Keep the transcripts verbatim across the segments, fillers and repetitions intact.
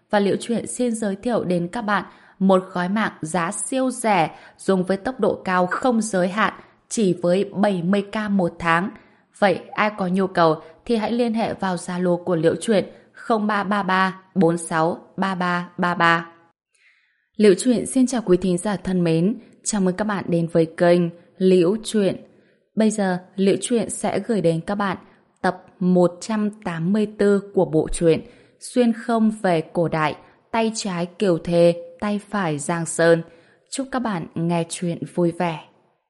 và Liễu Chuyện xin giới thiệu đến các bạn một gói mạng giá siêu rẻ dùng với tốc độ cao không giới hạn chỉ với bảy mươi k một tháng. Vậy ai có nhu cầu thì hãy liên hệ vào Zalo của Liễu Chuyện không ba ba ba bốn sáu ba ba ba ba. Liễu Chuyện xin chào quý thính giả thân mến, chào mừng các bạn đến với kênh Liễu Chuyện. Bây giờ Liễu Chuyện sẽ gửi đến các bạn tập một trăm tám mươi tư của bộ truyện Xuyên không về cổ đại, tay trái Kiều Thề, tay phải Giang Sơn. Chúc các bạn nghe chuyện vui vẻ.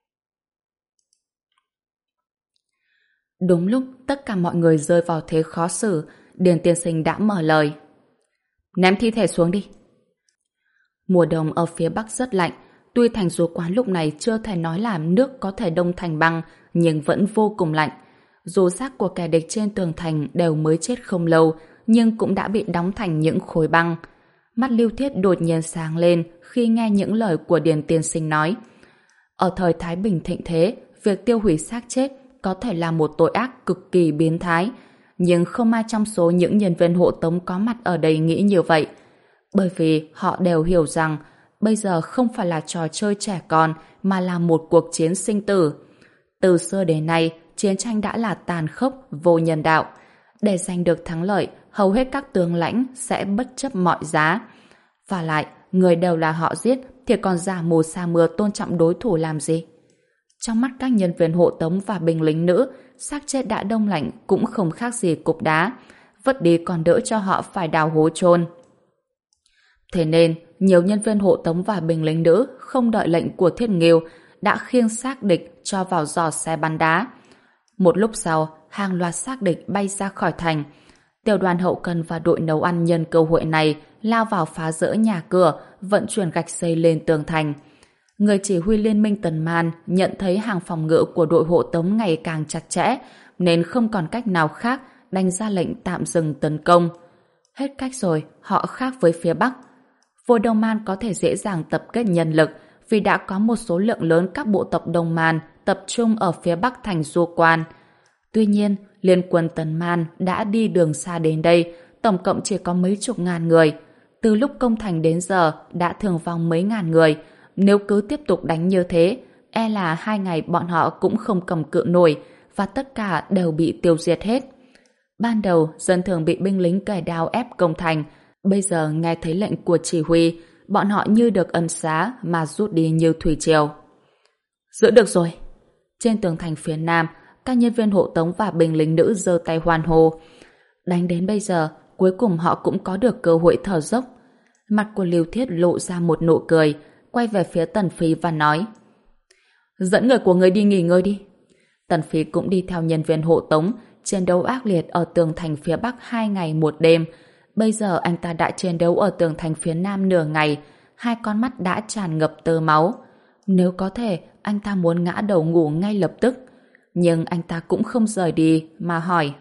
Đúng lúc tất cả mọi người rơi vào thế khó xử, Điền tiên sinh đã mở lời. Ném thi thể xuống đi. Mùa đông ở phía Bắc rất lạnh, tuy thành Du Quán lúc này chưa thể nói là nước có thể đông thành băng, nhưng vẫn vô cùng lạnh. Dù xác của kẻ địch trên tường thành đều mới chết không lâu, nhưng cũng đã bị đóng thành những khối băng. Mắt Lưu Thiết đột nhiên sáng lên khi nghe những lời của Điền tiên sinh nói. Ở thời Thái Bình thịnh thế, việc tiêu hủy xác chết có thể là một tội ác cực kỳ biến thái, nhưng không ai trong số những nhân viên hộ tống có mặt ở đây nghĩ như vậy. Bởi vì họ đều hiểu rằng bây giờ không phải là trò chơi trẻ con mà là một cuộc chiến sinh tử. Từ xưa đến nay, chiến tranh đã là tàn khốc, vô nhân đạo. Để giành được thắng lợi, hầu hết các tướng lãnh sẽ bất chấp mọi giá. Và lại, người đều là họ giết thì còn giả mù sa mưa tôn trọng đối thủ làm gì? Trong mắt các nhân viên hộ tống và binh lính nữ, xác chết đã đông lạnh cũng không khác gì cục đá. Vứt đi còn đỡ cho họ phải đào hố chôn. Thế nên, nhiều nhân viên hộ tống và binh lính nữ không đợi lệnh của Thiết Nghiêu đã khiêng xác địch cho vào giò xe bắn đá. Một lúc sau, hàng loạt xác địch bay ra khỏi thành. Tiểu đoàn hậu cần và đội nấu ăn nhân cơ hội này lao vào phá rỡ nhà cửa, vận chuyển gạch xây lên tường thành. Người chỉ huy liên minh Tần Man nhận thấy hàng phòng ngự của đội hộ tống ngày càng chặt chẽ, nên không còn cách nào khác đành ra lệnh tạm dừng tấn công. Hết cách rồi, họ khác với phía Bắc. Vua Đông Man có thể dễ dàng tập kết nhân lực vì đã có một số lượng lớn các bộ tộc Đông Man tập trung ở phía Bắc thành Du Quan. Tuy nhiên, liên quân Tần Man đã đi đường xa đến đây, tổng cộng chỉ có mấy chục ngàn người. Từ lúc công thành đến giờ đã thương vong mấy ngàn người. Nếu cứ tiếp tục đánh như thế, e là hai ngày bọn họ cũng không cầm cự nổi và tất cả đều bị tiêu diệt hết. Ban đầu, dân thường bị binh lính cài đao ép công thành. Bây giờ nghe thấy lệnh của chỉ huy, bọn họ như được ân xá mà rút đi như thủy triều. Giữ được rồi. Trên tường thành phía nam, các nhân viên hộ tống và binh lính nữ giơ tay hoan hô. Đánh đến bây giờ, cuối cùng họ cũng có được cơ hội thở dốc. Mặt của Lưu Thiết lộ ra một nụ cười, quay về phía Tần Phi và nói: dẫn người của người đi nghỉ ngơi đi. Tần Phi cũng đi theo nhân viên hộ tống, chiến đấu ác liệt ở tường thành phía Bắc hai ngày một đêm. Bây giờ anh ta đã chiến đấu ở tường thành phía Nam nửa ngày, hai con mắt đã tràn ngập tơ máu. Nếu có thể, anh ta muốn ngã đầu ngủ ngay lập tức. Nhưng anh ta cũng không rời đi, mà hỏi: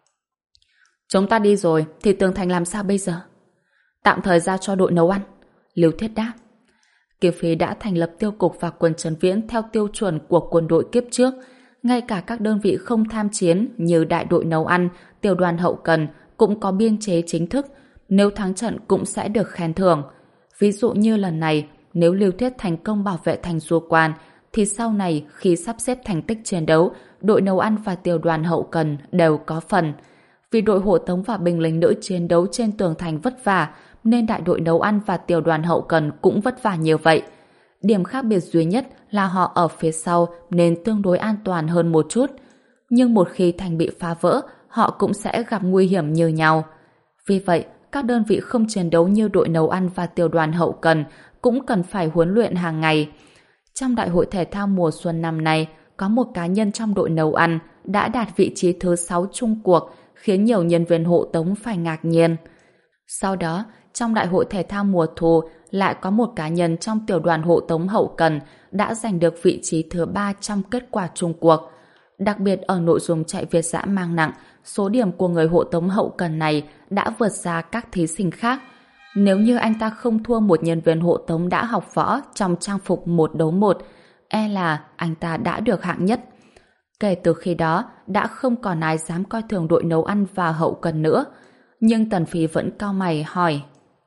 chúng ta đi rồi, thì tường thành làm sao bây giờ? Tạm thời giao cho đội nấu ăn. Lưu Thiết đáp. Kiều Phi đã thành lập tiêu cục và quân Trấn Viễn theo tiêu chuẩn của quân đội kiếp trước. Ngay cả các đơn vị không tham chiến như đại đội nấu ăn, tiểu đoàn hậu cần cũng có biên chế chính thức. Nếu thắng trận cũng sẽ được khen thưởng. Ví dụ như lần này, nếu Lưu Thiết thành công bảo vệ thành Du Quan, thì sau này khi sắp xếp thành tích chiến đấu, đội nấu ăn và tiểu đoàn hậu cần đều có phần. Vì đội hộ tống và binh lính nữ chiến đấu trên tường thành vất vả, nên đại đội nấu ăn và tiểu đoàn hậu cần cũng vất vả như vậy. Điểm khác biệt duy nhất là họ ở phía sau nên tương đối an toàn hơn một chút. Nhưng một khi thành bị phá vỡ, họ cũng sẽ gặp nguy hiểm như nhau. Vì vậy, các đơn vị không chiến đấu như đội nấu ăn và tiểu đoàn hậu cần cũng cần phải huấn luyện hàng ngày. Trong đại hội thể thao mùa xuân năm nay, có một cá nhân trong đội nấu ăn đã đạt vị trí thứ sáu chung cuộc, khiến nhiều nhân viên hộ tống phải ngạc nhiên. Sau đó, trong đại hội thể thao mùa thu lại có một cá nhân trong tiểu đoàn hộ tống hậu cần đã giành được vị trí thứ ba trong kết quả chung cuộc. Đặc biệt ở nội dung chạy việt dã mang nặng, số điểm của người hộ tống hậu cần này đã vượt xa các thí sinh khác. Nếu như anh ta không thua một nhân viên hộ tống đã học võ trong trang phục một đấu một, e là anh ta đã được hạng nhất. Kể từ khi đó, đã không còn ai dám coi thường đội nấu ăn và hậu cần nữa. Nhưng Tần Phi vẫn cau mày hỏi: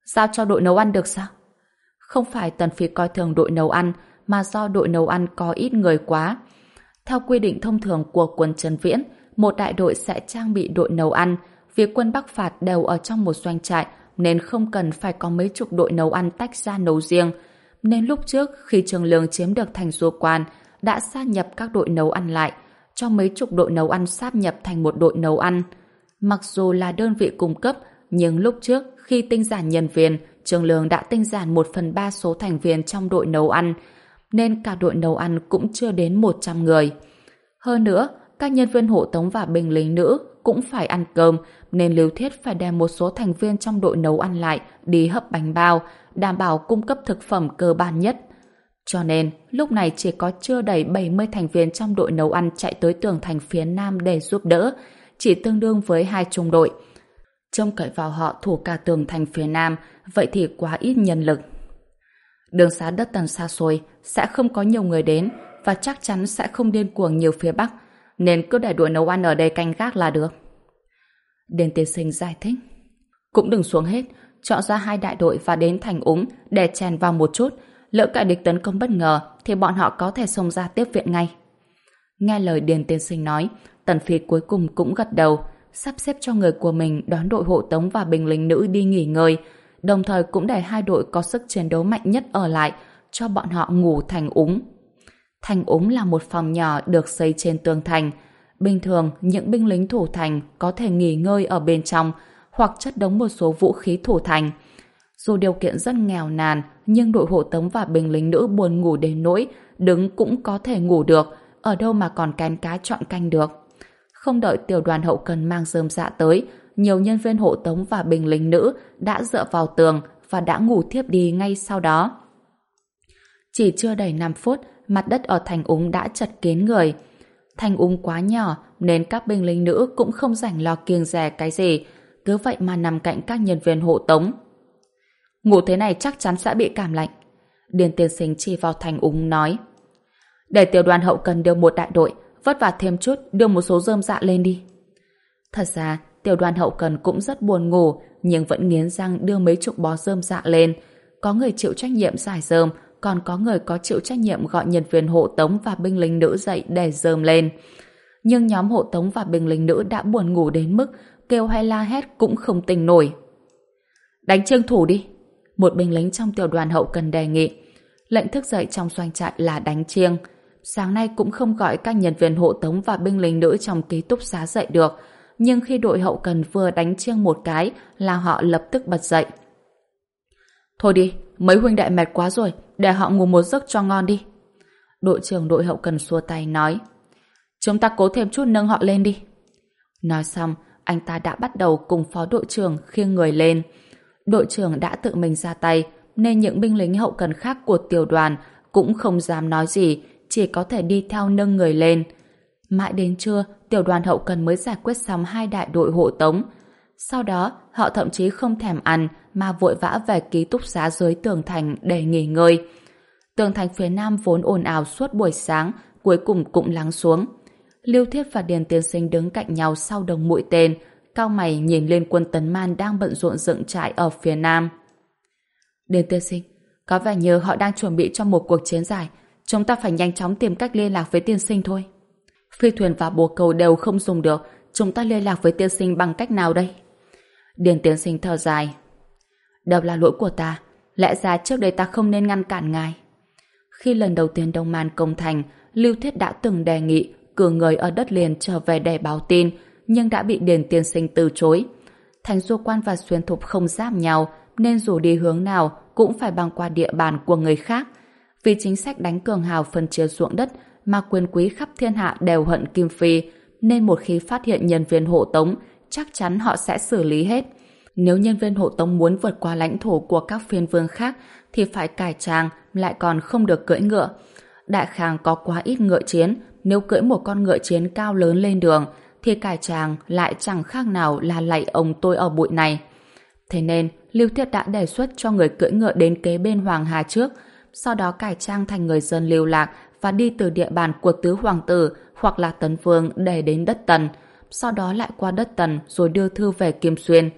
Giao cho đội nấu ăn được sao? Không phải Tần Phi coi thường đội nấu ăn, mà do đội nấu ăn có ít người quá. Theo quy định thông thường của quân Trấn Viễn, một đại đội sẽ trang bị đội nấu ăn, vì quân Bắc phạt đều ở trong một doanh trại nên không cần phải có mấy chục đội nấu ăn tách ra nấu riêng. Nên lúc trước khi Trường Lương chiếm được thành Du Quan đã sáp nhập các đội nấu ăn lại, cho mấy chục đội nấu ăn sáp nhập thành một đội nấu ăn. Mặc dù là đơn vị cung cấp, nhưng lúc trước khi tinh giản nhân viên, Trường Lương đã tinh giản một phần ba số thành viên trong đội nấu ăn, nên cả đội nấu ăn cũng chưa đến một trăm người. Hơn nữa, các nhân viên hộ tống và binh lính nữ cũng phải ăn cơm, nên Lưu Thiết phải đem một số thành viên trong đội nấu ăn lại đi hấp bánh bao, đảm bảo cung cấp thực phẩm cơ bản nhất. Cho nên, lúc này chỉ có chưa đầy bảy mươi thành viên trong đội nấu ăn chạy tới tường thành phía Nam để giúp đỡ, chỉ tương đương với hai trung đội. Trông cậy vào họ thủ cả tường thành phía Nam, vậy thì quá ít nhân lực. Đường xá đất Tần xa xôi, sẽ không có nhiều người đến, và chắc chắn sẽ không điên cuồng nhiều phía Bắc, nên cứ để đội nấu ăn ở đây canh gác là được. Điền tiên sinh giải thích. Cũng đừng xuống hết, chọn ra hai đại đội và đến thành Úng để chèn vào một chút, lỡ cả địch tấn công bất ngờ thì bọn họ có thể xông ra tiếp viện ngay. Nghe lời Điền tiên sinh nói, Tần Phi cuối cùng cũng gật đầu, sắp xếp cho người của mình đón đội hộ tống và binh lính nữ đi nghỉ ngơi, đồng thời cũng để hai đội có sức chiến đấu mạnh nhất ở lại, cho bọn họ ngủ thành Úng. Thành Úng là một phòng nhỏ được xây trên tường thành. Bình thường, những binh lính thủ thành có thể nghỉ ngơi ở bên trong hoặc chất đống một số vũ khí thủ thành. Dù điều kiện rất nghèo nàn, nhưng đội hộ tống và binh lính nữ buồn ngủ đến nỗi đứng cũng có thể ngủ được, ở đâu mà còn kén cá chọn canh được. Không đợi tiểu đoàn hậu cần mang rơm dạ tới, nhiều nhân viên hộ tống và binh lính nữ đã dựa vào tường và đã ngủ thiếp đi ngay sau đó. Chỉ chưa đầy năm phút, mặt đất ở thành Úng đã chật kín người. Thành Úng quá nhỏ nên các binh lính nữ cũng không rảnh lo kiêng dè cái gì, cứ vậy mà nằm cạnh các nhân viên hộ tống. Ngủ thế này chắc chắn sẽ bị cảm lạnh. Điền tiên sinh chỉ vào thành Úng nói. Để tiểu đoàn hậu cần đưa một đại đội, vất vả thêm chút đưa một số rơm dạ lên đi. Thật ra tiểu đoàn hậu cần cũng rất buồn ngủ, nhưng vẫn nghiến răng đưa mấy chục bó rơm dạ lên. Có người chịu trách nhiệm giải rơm, còn có người có chịu trách nhiệm gọi nhân viên hộ tống và binh lính nữ dậy để rơm lên. Nhưng nhóm hộ tống và binh lính nữ đã buồn ngủ đến mức kêu hay la hét cũng không tỉnh nổi. Đánh trương thủ đi. Một binh lính trong tiểu đoàn hậu cần đề nghị. Lệnh thức dậy trong doanh trại là đánh chiêng. Sáng nay cũng không gọi các nhân viên hộ tống và binh lính nữ trong ký túc xá dậy được, nhưng khi đội hậu cần vừa đánh chiêng một cái là họ lập tức bật dậy. Thôi đi, mấy huynh đệ mệt quá rồi, để họ ngủ một giấc cho ngon đi. Đội trưởng đội hậu cần xua tay nói. Chúng ta cố thêm chút nâng họ lên đi. Nói xong, anh ta đã bắt đầu cùng phó đội trưởng khiêng người lên. Đội trưởng đã tự mình ra tay, nên những binh lính hậu cần khác của tiểu đoàn cũng không dám nói gì, chỉ có thể đi theo nâng người lên. Mãi đến trưa, tiểu đoàn hậu cần mới giải quyết xong hai đại đội hộ tống. Sau đó, họ thậm chí không thèm ăn mà vội vã về ký túc xá dưới tường thành để nghỉ ngơi. Tường thành phía Nam vốn ồn ào suốt buổi sáng, cuối cùng cũng lắng xuống. Lưu Thiết và Điền tiên sinh đứng cạnh nhau sau đồng mũi tên, cau mày nhìn lên quân Tấn Man đang bận rộn dựng trại ở phía Nam. Điền tiên sinh, có vẻ như họ đang chuẩn bị cho một cuộc chiến dài. Chúng ta phải nhanh chóng tìm cách liên lạc với tiên sinh thôi. Phi thuyền và bồ câu đều không dùng được, chúng ta liên lạc với tiên sinh bằng cách nào đây? Điền tiên sinh thở dài. Đều là lỗi của ta, lẽ ra trước đây ta không nên ngăn cản ngài. Khi lần đầu tiên Đông Man công thành, Lưu Thiết đã từng đề nghị cử người ở đất liền trở về để báo tin, nhưng đã bị Điền tiên sinh từ chối. Thành Du Quan và Xuyên Thục không giáp nhau, nên dù đi hướng nào cũng phải băng qua địa bàn của người khác. Vì chính sách đánh cường hào phân chia ruộng đất mà quyền quý khắp thiên hạ đều hận Kim Phi, nên một khi phát hiện nhân viên hộ tống, chắc chắn họ sẽ xử lý hết. Nếu nhân viên hộ tống muốn vượt qua lãnh thổ của các phiên vương khác thì phải cải trang, lại còn không được cưỡi ngựa. Đại Khang có quá ít ngựa chiến, nếu cưỡi một con ngựa chiến cao lớn lên đường thì cải trang lại chẳng khác nào là lạy ông tôi ở bụi này. Thế nên Lưu Thiết đã đề xuất cho người cưỡi ngựa đến kế bên Hoàng Hà trước, sau đó cải trang thành người dân lưu lạc và đi từ địa bàn của tứ hoàng tử hoặc là Tấn Vương để đến đất Tần, sau đó lại qua đất Tần rồi đưa thư về Kim Xuyên.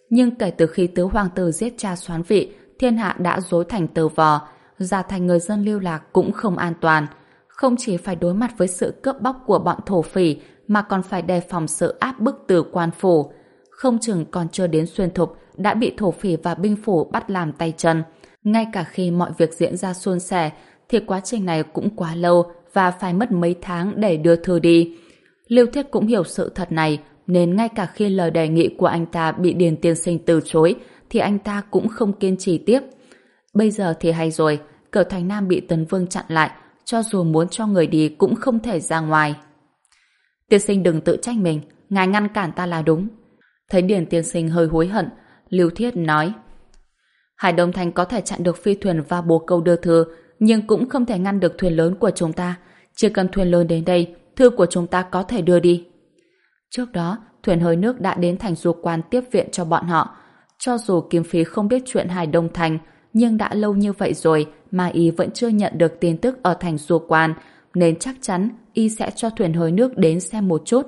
Nhưng kể từ khi tứ hoàng tử giết cha Soán Vị, thiên hạ đã rối thành tờ vò, giả thành người dân lưu lạc cũng không an toàn. Không chỉ phải đối mặt với sự cướp bóc của bọn thổ phỉ, mà còn phải đề phòng sự áp bức từ quan phủ. Không chừng còn chưa đến Xuyên Thục đã bị thổ phỉ và binh phủ bắt làm tay chân. Ngay cả khi mọi việc diễn ra suôn sẻ, thì quá trình này cũng quá lâu và phải mất mấy tháng để đưa thư đi. Lưu Thiết cũng hiểu sự thật này, nên ngay cả khi lời đề nghị của anh ta bị Điền tiên sinh từ chối, thì anh ta cũng không kiên trì tiếp. Bây giờ thì hay rồi, cửa thành Nam bị Tấn Vương chặn lại, cho dù muốn cho người đi cũng không thể ra ngoài. Tiên sinh đừng tự trách mình, ngài ngăn cản ta là đúng. Thấy Điền tiên sinh hơi hối hận, Lưu Thiết nói: Hải Đông Thành có thể chặn được phi thuyền và bồ câu đưa thư, nhưng cũng không thể ngăn được thuyền lớn của chúng ta. Chỉ cần thuyền lớn đến đây, thư của chúng ta có thể đưa đi. Trước đó, thuyền hơi nước đã đến thành Du Quan tiếp viện cho bọn họ. Cho dù Kim Phí không biết chuyện Hải Đông Thành, nhưng đã lâu như vậy rồi mà y vẫn chưa nhận được tin tức ở thành Du Quan, nên chắc chắn y sẽ cho thuyền hơi nước đến xem một chút.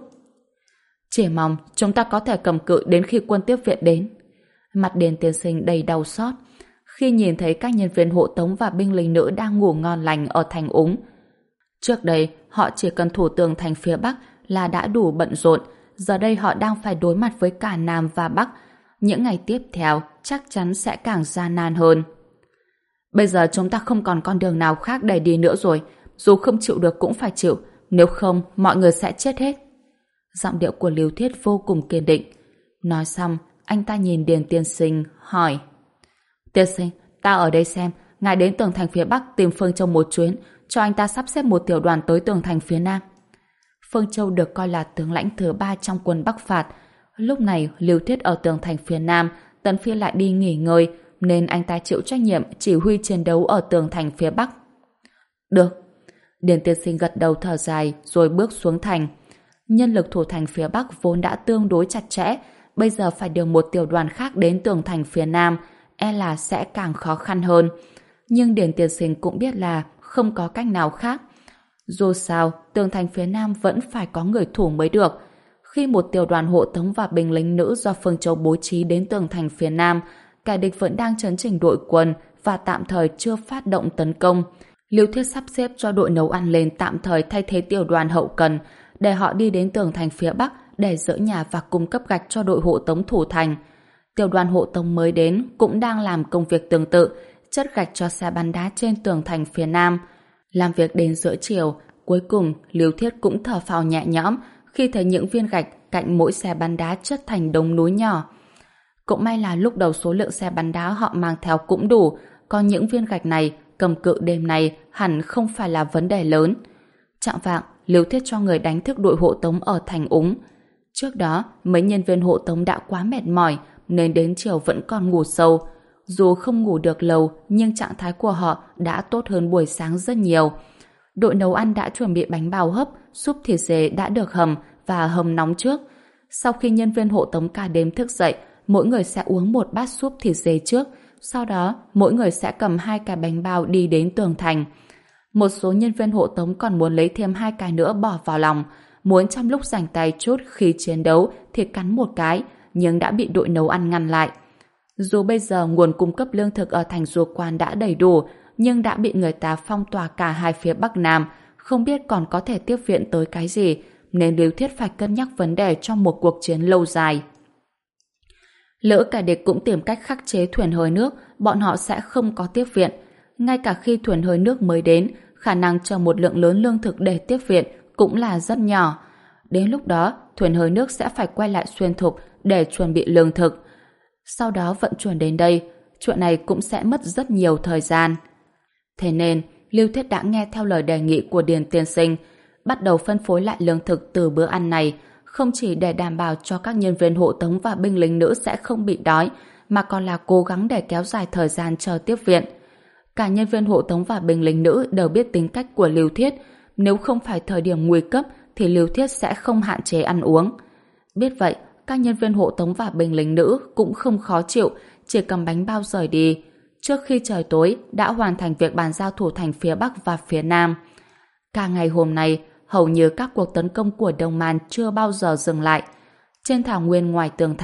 Chỉ mong chúng ta có thể cầm cự đến khi quân tiếp viện đến. Mặt Điền tiên sinh đầy đau xót khi nhìn thấy các nhân viên hộ tống và binh lính nữ đang ngủ ngon lành ở thành Úng. Trước đây, họ chỉ cần thủ tường thành phía Bắc là đã đủ bận rộn. Giờ đây họ đang phải đối mặt với cả Nam và Bắc. Những ngày tiếp theo chắc chắn sẽ càng gian nan hơn. Bây giờ chúng ta không còn con đường nào khác để đi nữa rồi. Dù không chịu được cũng phải chịu. Nếu không, mọi người sẽ chết hết. Giọng điệu của Lưu Thiết vô cùng kiên định. Nói xong, anh ta nhìn Điền tiên sinh, hỏi: Tiên sinh, ta ở đây xem. Ngài đến tường thành phía Bắc tìm Phương Châu một chuyến, cho anh ta sắp xếp một tiểu đoàn tới tường thành phía Nam. Phương Châu được coi là tướng lãnh thứ ba trong quân Bắc phạt. Lúc này, Lưu Thiết ở tường thành phía Nam, Tần Phi lại đi nghỉ ngơi, nên anh ta chịu trách nhiệm chỉ huy chiến đấu ở tường thành phía Bắc. Được. Điền tiên sinh gật đầu thở dài rồi bước xuống thành. Nhân lực thủ thành phía Bắc vốn đã tương đối chặt chẽ, bây giờ phải điều một tiểu đoàn khác đến tường thành phía Nam, e là sẽ càng khó khăn hơn. Nhưng Điền tiên sinh cũng biết là không có cách nào khác. Dù sao, tường thành phía Nam vẫn phải có người thủ mới được. Khi một tiểu đoàn hộ tống và binh lính nữ do Phương Châu bố trí đến tường thành phía Nam, kẻ địch vẫn đang chấn chỉnh đội quân và tạm thời chưa phát động tấn công. Lưu Thiết sắp xếp cho đội nấu ăn lên tạm thời thay thế tiểu đoàn hậu cần, để họ đi đến tường thành phía Bắc để dỡ nhà và cung cấp gạch cho đội hộ tống thủ thành. Tiểu đoàn hộ tống mới đến cũng đang làm công việc tương tự, chất gạch cho xe bắn đá trên tường thành phía Nam. Làm việc đến giữa chiều, cuối cùng Lưu Thiết cũng thở phào nhẹ nhõm khi thấy những viên gạch cạnh mỗi xe bắn đá chất thành đống núi nhỏ. Cũng may là lúc đầu số lượng xe bắn đá họ mang theo cũng đủ, còn những viên gạch này cầm cự đêm này hẳn không phải là vấn đề lớn. Chạng vạng, Lưu Thiết cho người đánh thức đội hộ tống ở thành Úng. Trước đó, mấy nhân viên hộ tống đã quá mệt mỏi nên đến chiều vẫn còn ngủ sâu. Dù không ngủ được lâu, nhưng trạng thái của họ đã tốt hơn buổi sáng rất nhiều. Đội nấu ăn đã chuẩn bị bánh bao hấp, súp thịt dê đã được hầm và hầm nóng trước. Sau khi nhân viên hộ tống cả đêm thức dậy, mỗi người sẽ uống một bát súp thịt dê trước. Sau đó, mỗi người sẽ cầm hai cái bánh bao đi đến tường thành. Một số nhân viên hộ tống còn muốn lấy thêm hai cái nữa bỏ vào lòng, muốn trong lúc rảnh tay chút khi chiến đấu thì cắn một cái, nhưng đã bị đội nấu ăn ngăn lại. Dù bây giờ nguồn cung cấp lương thực ở thành Du Quan đã đầy đủ, nhưng đã bị người ta phong tỏa cả hai phía Bắc Nam, không biết còn có thể tiếp viện tới cái gì, nên Lưu Thiết phải cân nhắc vấn đề trong một cuộc chiến lâu dài. Lỡ kẻ địch cũng tìm cách khắc chế thuyền hơi nước, bọn họ sẽ không có tiếp viện. Ngay cả khi thuyền hơi nước mới đến, khả năng chờ một lượng lớn lương thực để tiếp viện cũng là rất nhỏ. Đến lúc đó, thuyền hơi nước sẽ phải quay lại Xuyên Thục để chuẩn bị lương thực. Sau đó vận chuyển đến đây, chuyện này cũng sẽ mất rất nhiều thời gian. Thế nên, Lưu Thiết đã nghe theo lời đề nghị của Điền tiên sinh, bắt đầu phân phối lại lương thực từ bữa ăn này, không chỉ để đảm bảo cho các nhân viên hộ tống và binh lính nữ sẽ không bị đói, mà còn là cố gắng để kéo dài thời gian chờ tiếp viện. Cả nhân viên hộ tống và binh lính nữ đều biết tính cách của Lưu Thiết, nếu không phải thời điểm nguy cấp thì Lưu Thiết sẽ không hạn chế ăn uống. Biết vậy, các nhân viên hộ tống và binh lính nữ cũng không khó chịu, chỉ cầm bánh bao rời đi. Trước khi trời tối, đã hoàn thành việc bàn giao thủ thành phía Bắc và phía Nam. Cả ngày hôm nay, hầu như các cuộc tấn công của Đông Man chưa bao giờ dừng lại. Trên thảo nguyên ngoài tường thành,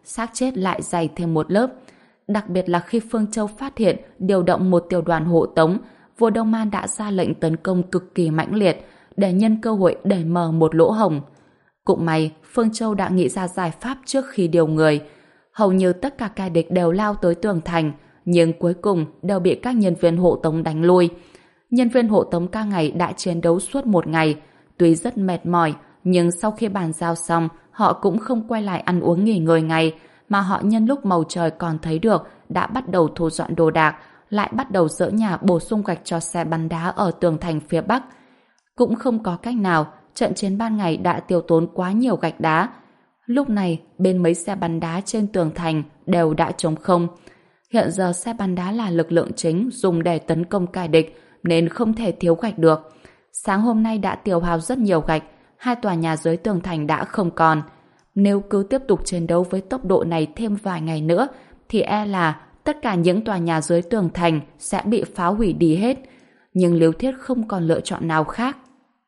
xác chết lại dày thêm một lớp. Đặc biệt là khi Phương Châu phát hiện điều động một tiểu đoàn hộ tống, vua Đông Man đã ra lệnh tấn công cực kỳ mãnh liệt để nhân cơ hội đẩy mở một lỗ hổng. Cũng may, Phương Châu đã nghĩ ra giải pháp trước khi điều người. Hầu như tất cả kẻ địch đều lao tới tường thành, nhưng cuối cùng đều bị các nhân viên hộ tống đánh lui. Nhân viên hộ tống ca ngày đã chiến đấu suốt một ngày, tuy rất mệt mỏi, nhưng sau khi bàn giao xong, họ cũng không quay lại ăn uống nghỉ ngơi ngay, mà họ nhân lúc màu trời còn thấy được đã bắt đầu thu dọn đồ đạc, lại bắt đầu dỡ nhà bổ sung gạch cho xe bắn đá ở tường thành phía Bắc. Cũng không có cách nào, trận chiến ban ngày đã tiêu tốn quá nhiều gạch đá. Lúc này, bên mấy xe bắn đá trên tường thành đều đã trống không. Hiện giờ xe bắn đá là lực lượng chính dùng để tấn công kẻ địch, nên không thể thiếu gạch được. Sáng hôm nay đã tiêu hao rất nhiều gạch, hai tòa nhà dưới tường thành đã không còn. Nếu cứ tiếp tục chiến đấu với tốc độ này thêm vài ngày nữa, thì e là tất cả những tòa nhà dưới tường thành sẽ bị phá hủy đi hết. Nhưng Liêu Thiết không còn lựa chọn nào khác.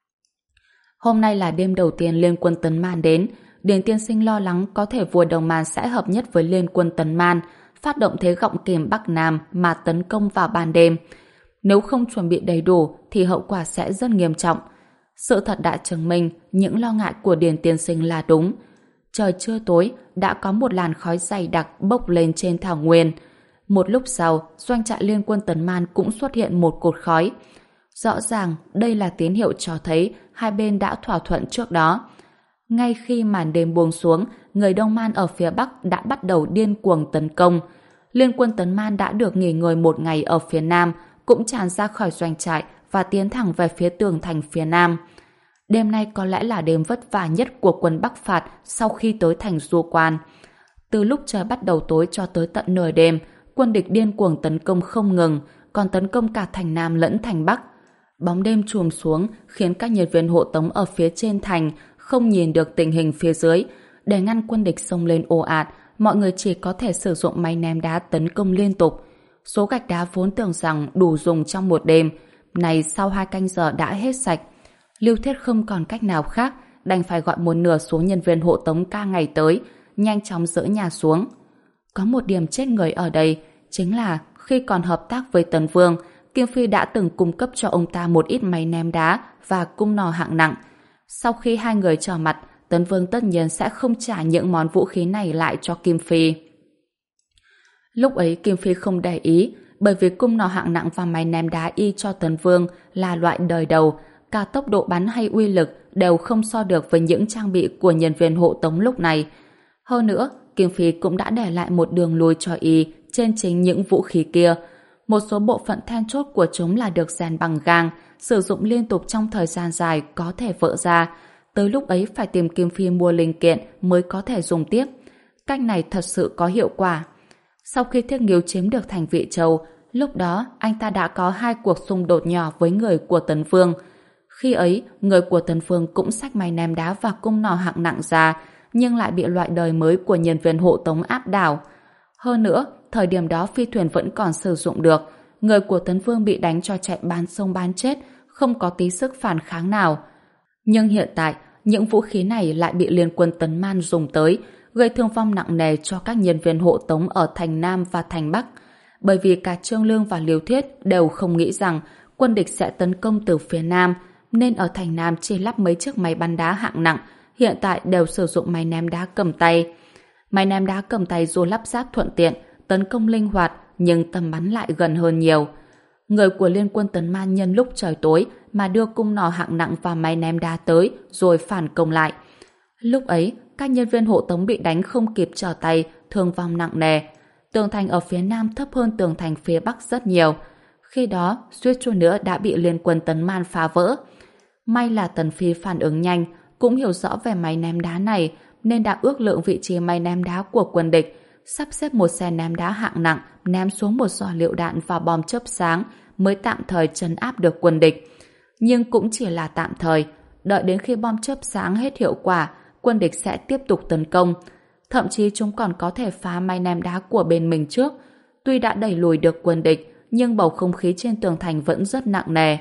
Hôm nay là đêm đầu tiên Liên quân Tấn Man đến. Điền Tiên Sinh lo lắng có thể vua Đông Man sẽ hợp nhất với Liên quân Tấn Man, phát động thế gọng kìm Bắc Nam mà tấn công vào ban đêm. Nếu không chuẩn bị đầy đủ thì hậu quả sẽ rất nghiêm trọng. Sự thật đã chứng minh những lo ngại của Điền Tiên Sinh là đúng. Trời chưa tối, đã có một làn khói dày đặc bốc lên trên thảo nguyên. Một lúc sau, doanh trại Liên quân Tấn Man cũng xuất hiện một cột khói. Rõ ràng, đây là tín hiệu cho thấy hai bên đã thỏa thuận trước đó. Ngay khi màn đêm buông xuống, người Đông Man ở phía Bắc đã bắt đầu điên cuồng tấn công. Liên quân Tấn Man đã được nghỉ ngơi một ngày ở phía Nam, cũng tràn ra khỏi doanh trại và tiến thẳng về phía tường thành phía Nam. Đêm nay có lẽ là đêm vất vả nhất của quân Bắc phạt sau khi tới thành Du Quan. Từ lúc trời bắt đầu tối cho tới tận nửa đêm, quân địch điên cuồng tấn công không ngừng, còn tấn công cả thành Nam lẫn thành Bắc. Bóng đêm trùm xuống khiến các nhân viên hộ tống ở phía trên thành không nhìn được tình hình phía dưới. Để ngăn quân địch xông lên ồ ạt, mọi người chỉ có thể sử dụng máy ném đá tấn công liên tục. Số gạch đá vốn tưởng rằng đủ dùng trong một đêm, này sau hai canh giờ đã hết sạch. Lưu Thiết không còn cách nào khác, đành phải gọi một nửa số nhân viên hộ tống ca ngày tới, nhanh chóng dỡ nhà xuống. Có một điểm chết người ở đây, chính là khi còn hợp tác với Tấn Vương, Kim Phi đã từng cung cấp cho ông ta một ít máy ném đá và cung nỏ hạng nặng. Sau khi hai người trở mặt, Tấn Vương tất nhiên sẽ không trả những món vũ khí này lại cho Kim Phi. Lúc ấy Kim Phi không để ý, bởi vì cung nỏ hạng nặng và máy ném đá y cho Tấn Vương là loại đời đầu, cả tốc độ bắn hay uy lực đều không so được với những trang bị của nhân viên hộ tống lúc này. Hơn nữa, Kim Phi cũng đã để lại một đường lùi cho y trên chính những vũ khí kia. Một số bộ phận then chốt của chúng là được rèn bằng gang, sử dụng liên tục trong thời gian dài có thể vỡ ra. Tới lúc ấy phải tìm Kim Phi mua linh kiện mới có thể dùng tiếp. Cách này thật sự có hiệu quả. Sau khi Thiết Nghiêu chiếm được thành Vị Châu, lúc đó anh ta đã có hai cuộc xung đột nhỏ với người của Tấn Vương. Khi ấy, người của Tấn Vương cũng xách máy ném đá và cung nỏ hạng nặng ra, nhưng lại bị loại đời mới của nhân viên hộ tống áp đảo. Hơn nữa, thời điểm đó phi thuyền vẫn còn sử dụng được. Người của Tấn Vương bị đánh cho chạy bán sông bán chết, không có tí sức phản kháng nào. Nhưng hiện tại, những vũ khí này lại bị liên quân Tấn Man dùng tới, gây thương vong nặng nề cho các nhân viên hộ tống ở thành Nam và thành Bắc. Bởi vì cả Trương Lương và Liêu Thiết đều không nghĩ rằng quân địch sẽ tấn công từ phía Nam, nên ở thành Nam chỉ lắp mấy chiếc máy bắn đá hạng nặng, hiện tại đều sử dụng máy ném đá cầm tay. Máy ném đá cầm tay dù lắp ráp thuận tiện, tấn công linh hoạt, nhưng tầm bắn lại gần hơn nhiều. Người của liên quân Tấn Man nhân lúc trời tối mà đưa cung nỏ hạng nặng và máy ném đá tới, rồi phản công lại. Lúc ấy, các nhân viên hộ tống bị đánh không kịp trở tay, thương vong nặng nề. Tường thành ở phía Nam thấp hơn tường thành phía Bắc rất nhiều. Khi đó, suýt chút nữa đã bị liên quân Tấn Man phá vỡ. May là Tần Phi phản ứng nhanh, cũng hiểu rõ về máy ném đá này, nên đã ước lượng vị trí máy ném đá của quân địch, sắp xếp một xe ném đá hạng nặng ném xuống một giỏ liệu đạn và bom chớp sáng mới tạm thời trấn áp được quân địch. Nhưng cũng chỉ là tạm thời, đợi đến khi bom chớp sáng hết hiệu quả, quân địch sẽ tiếp tục tấn công. Thậm chí chúng còn có thể phá máy ném đá của bên mình trước. Tuy đã đẩy lùi được quân địch, nhưng bầu không khí trên tường thành vẫn rất nặng nề.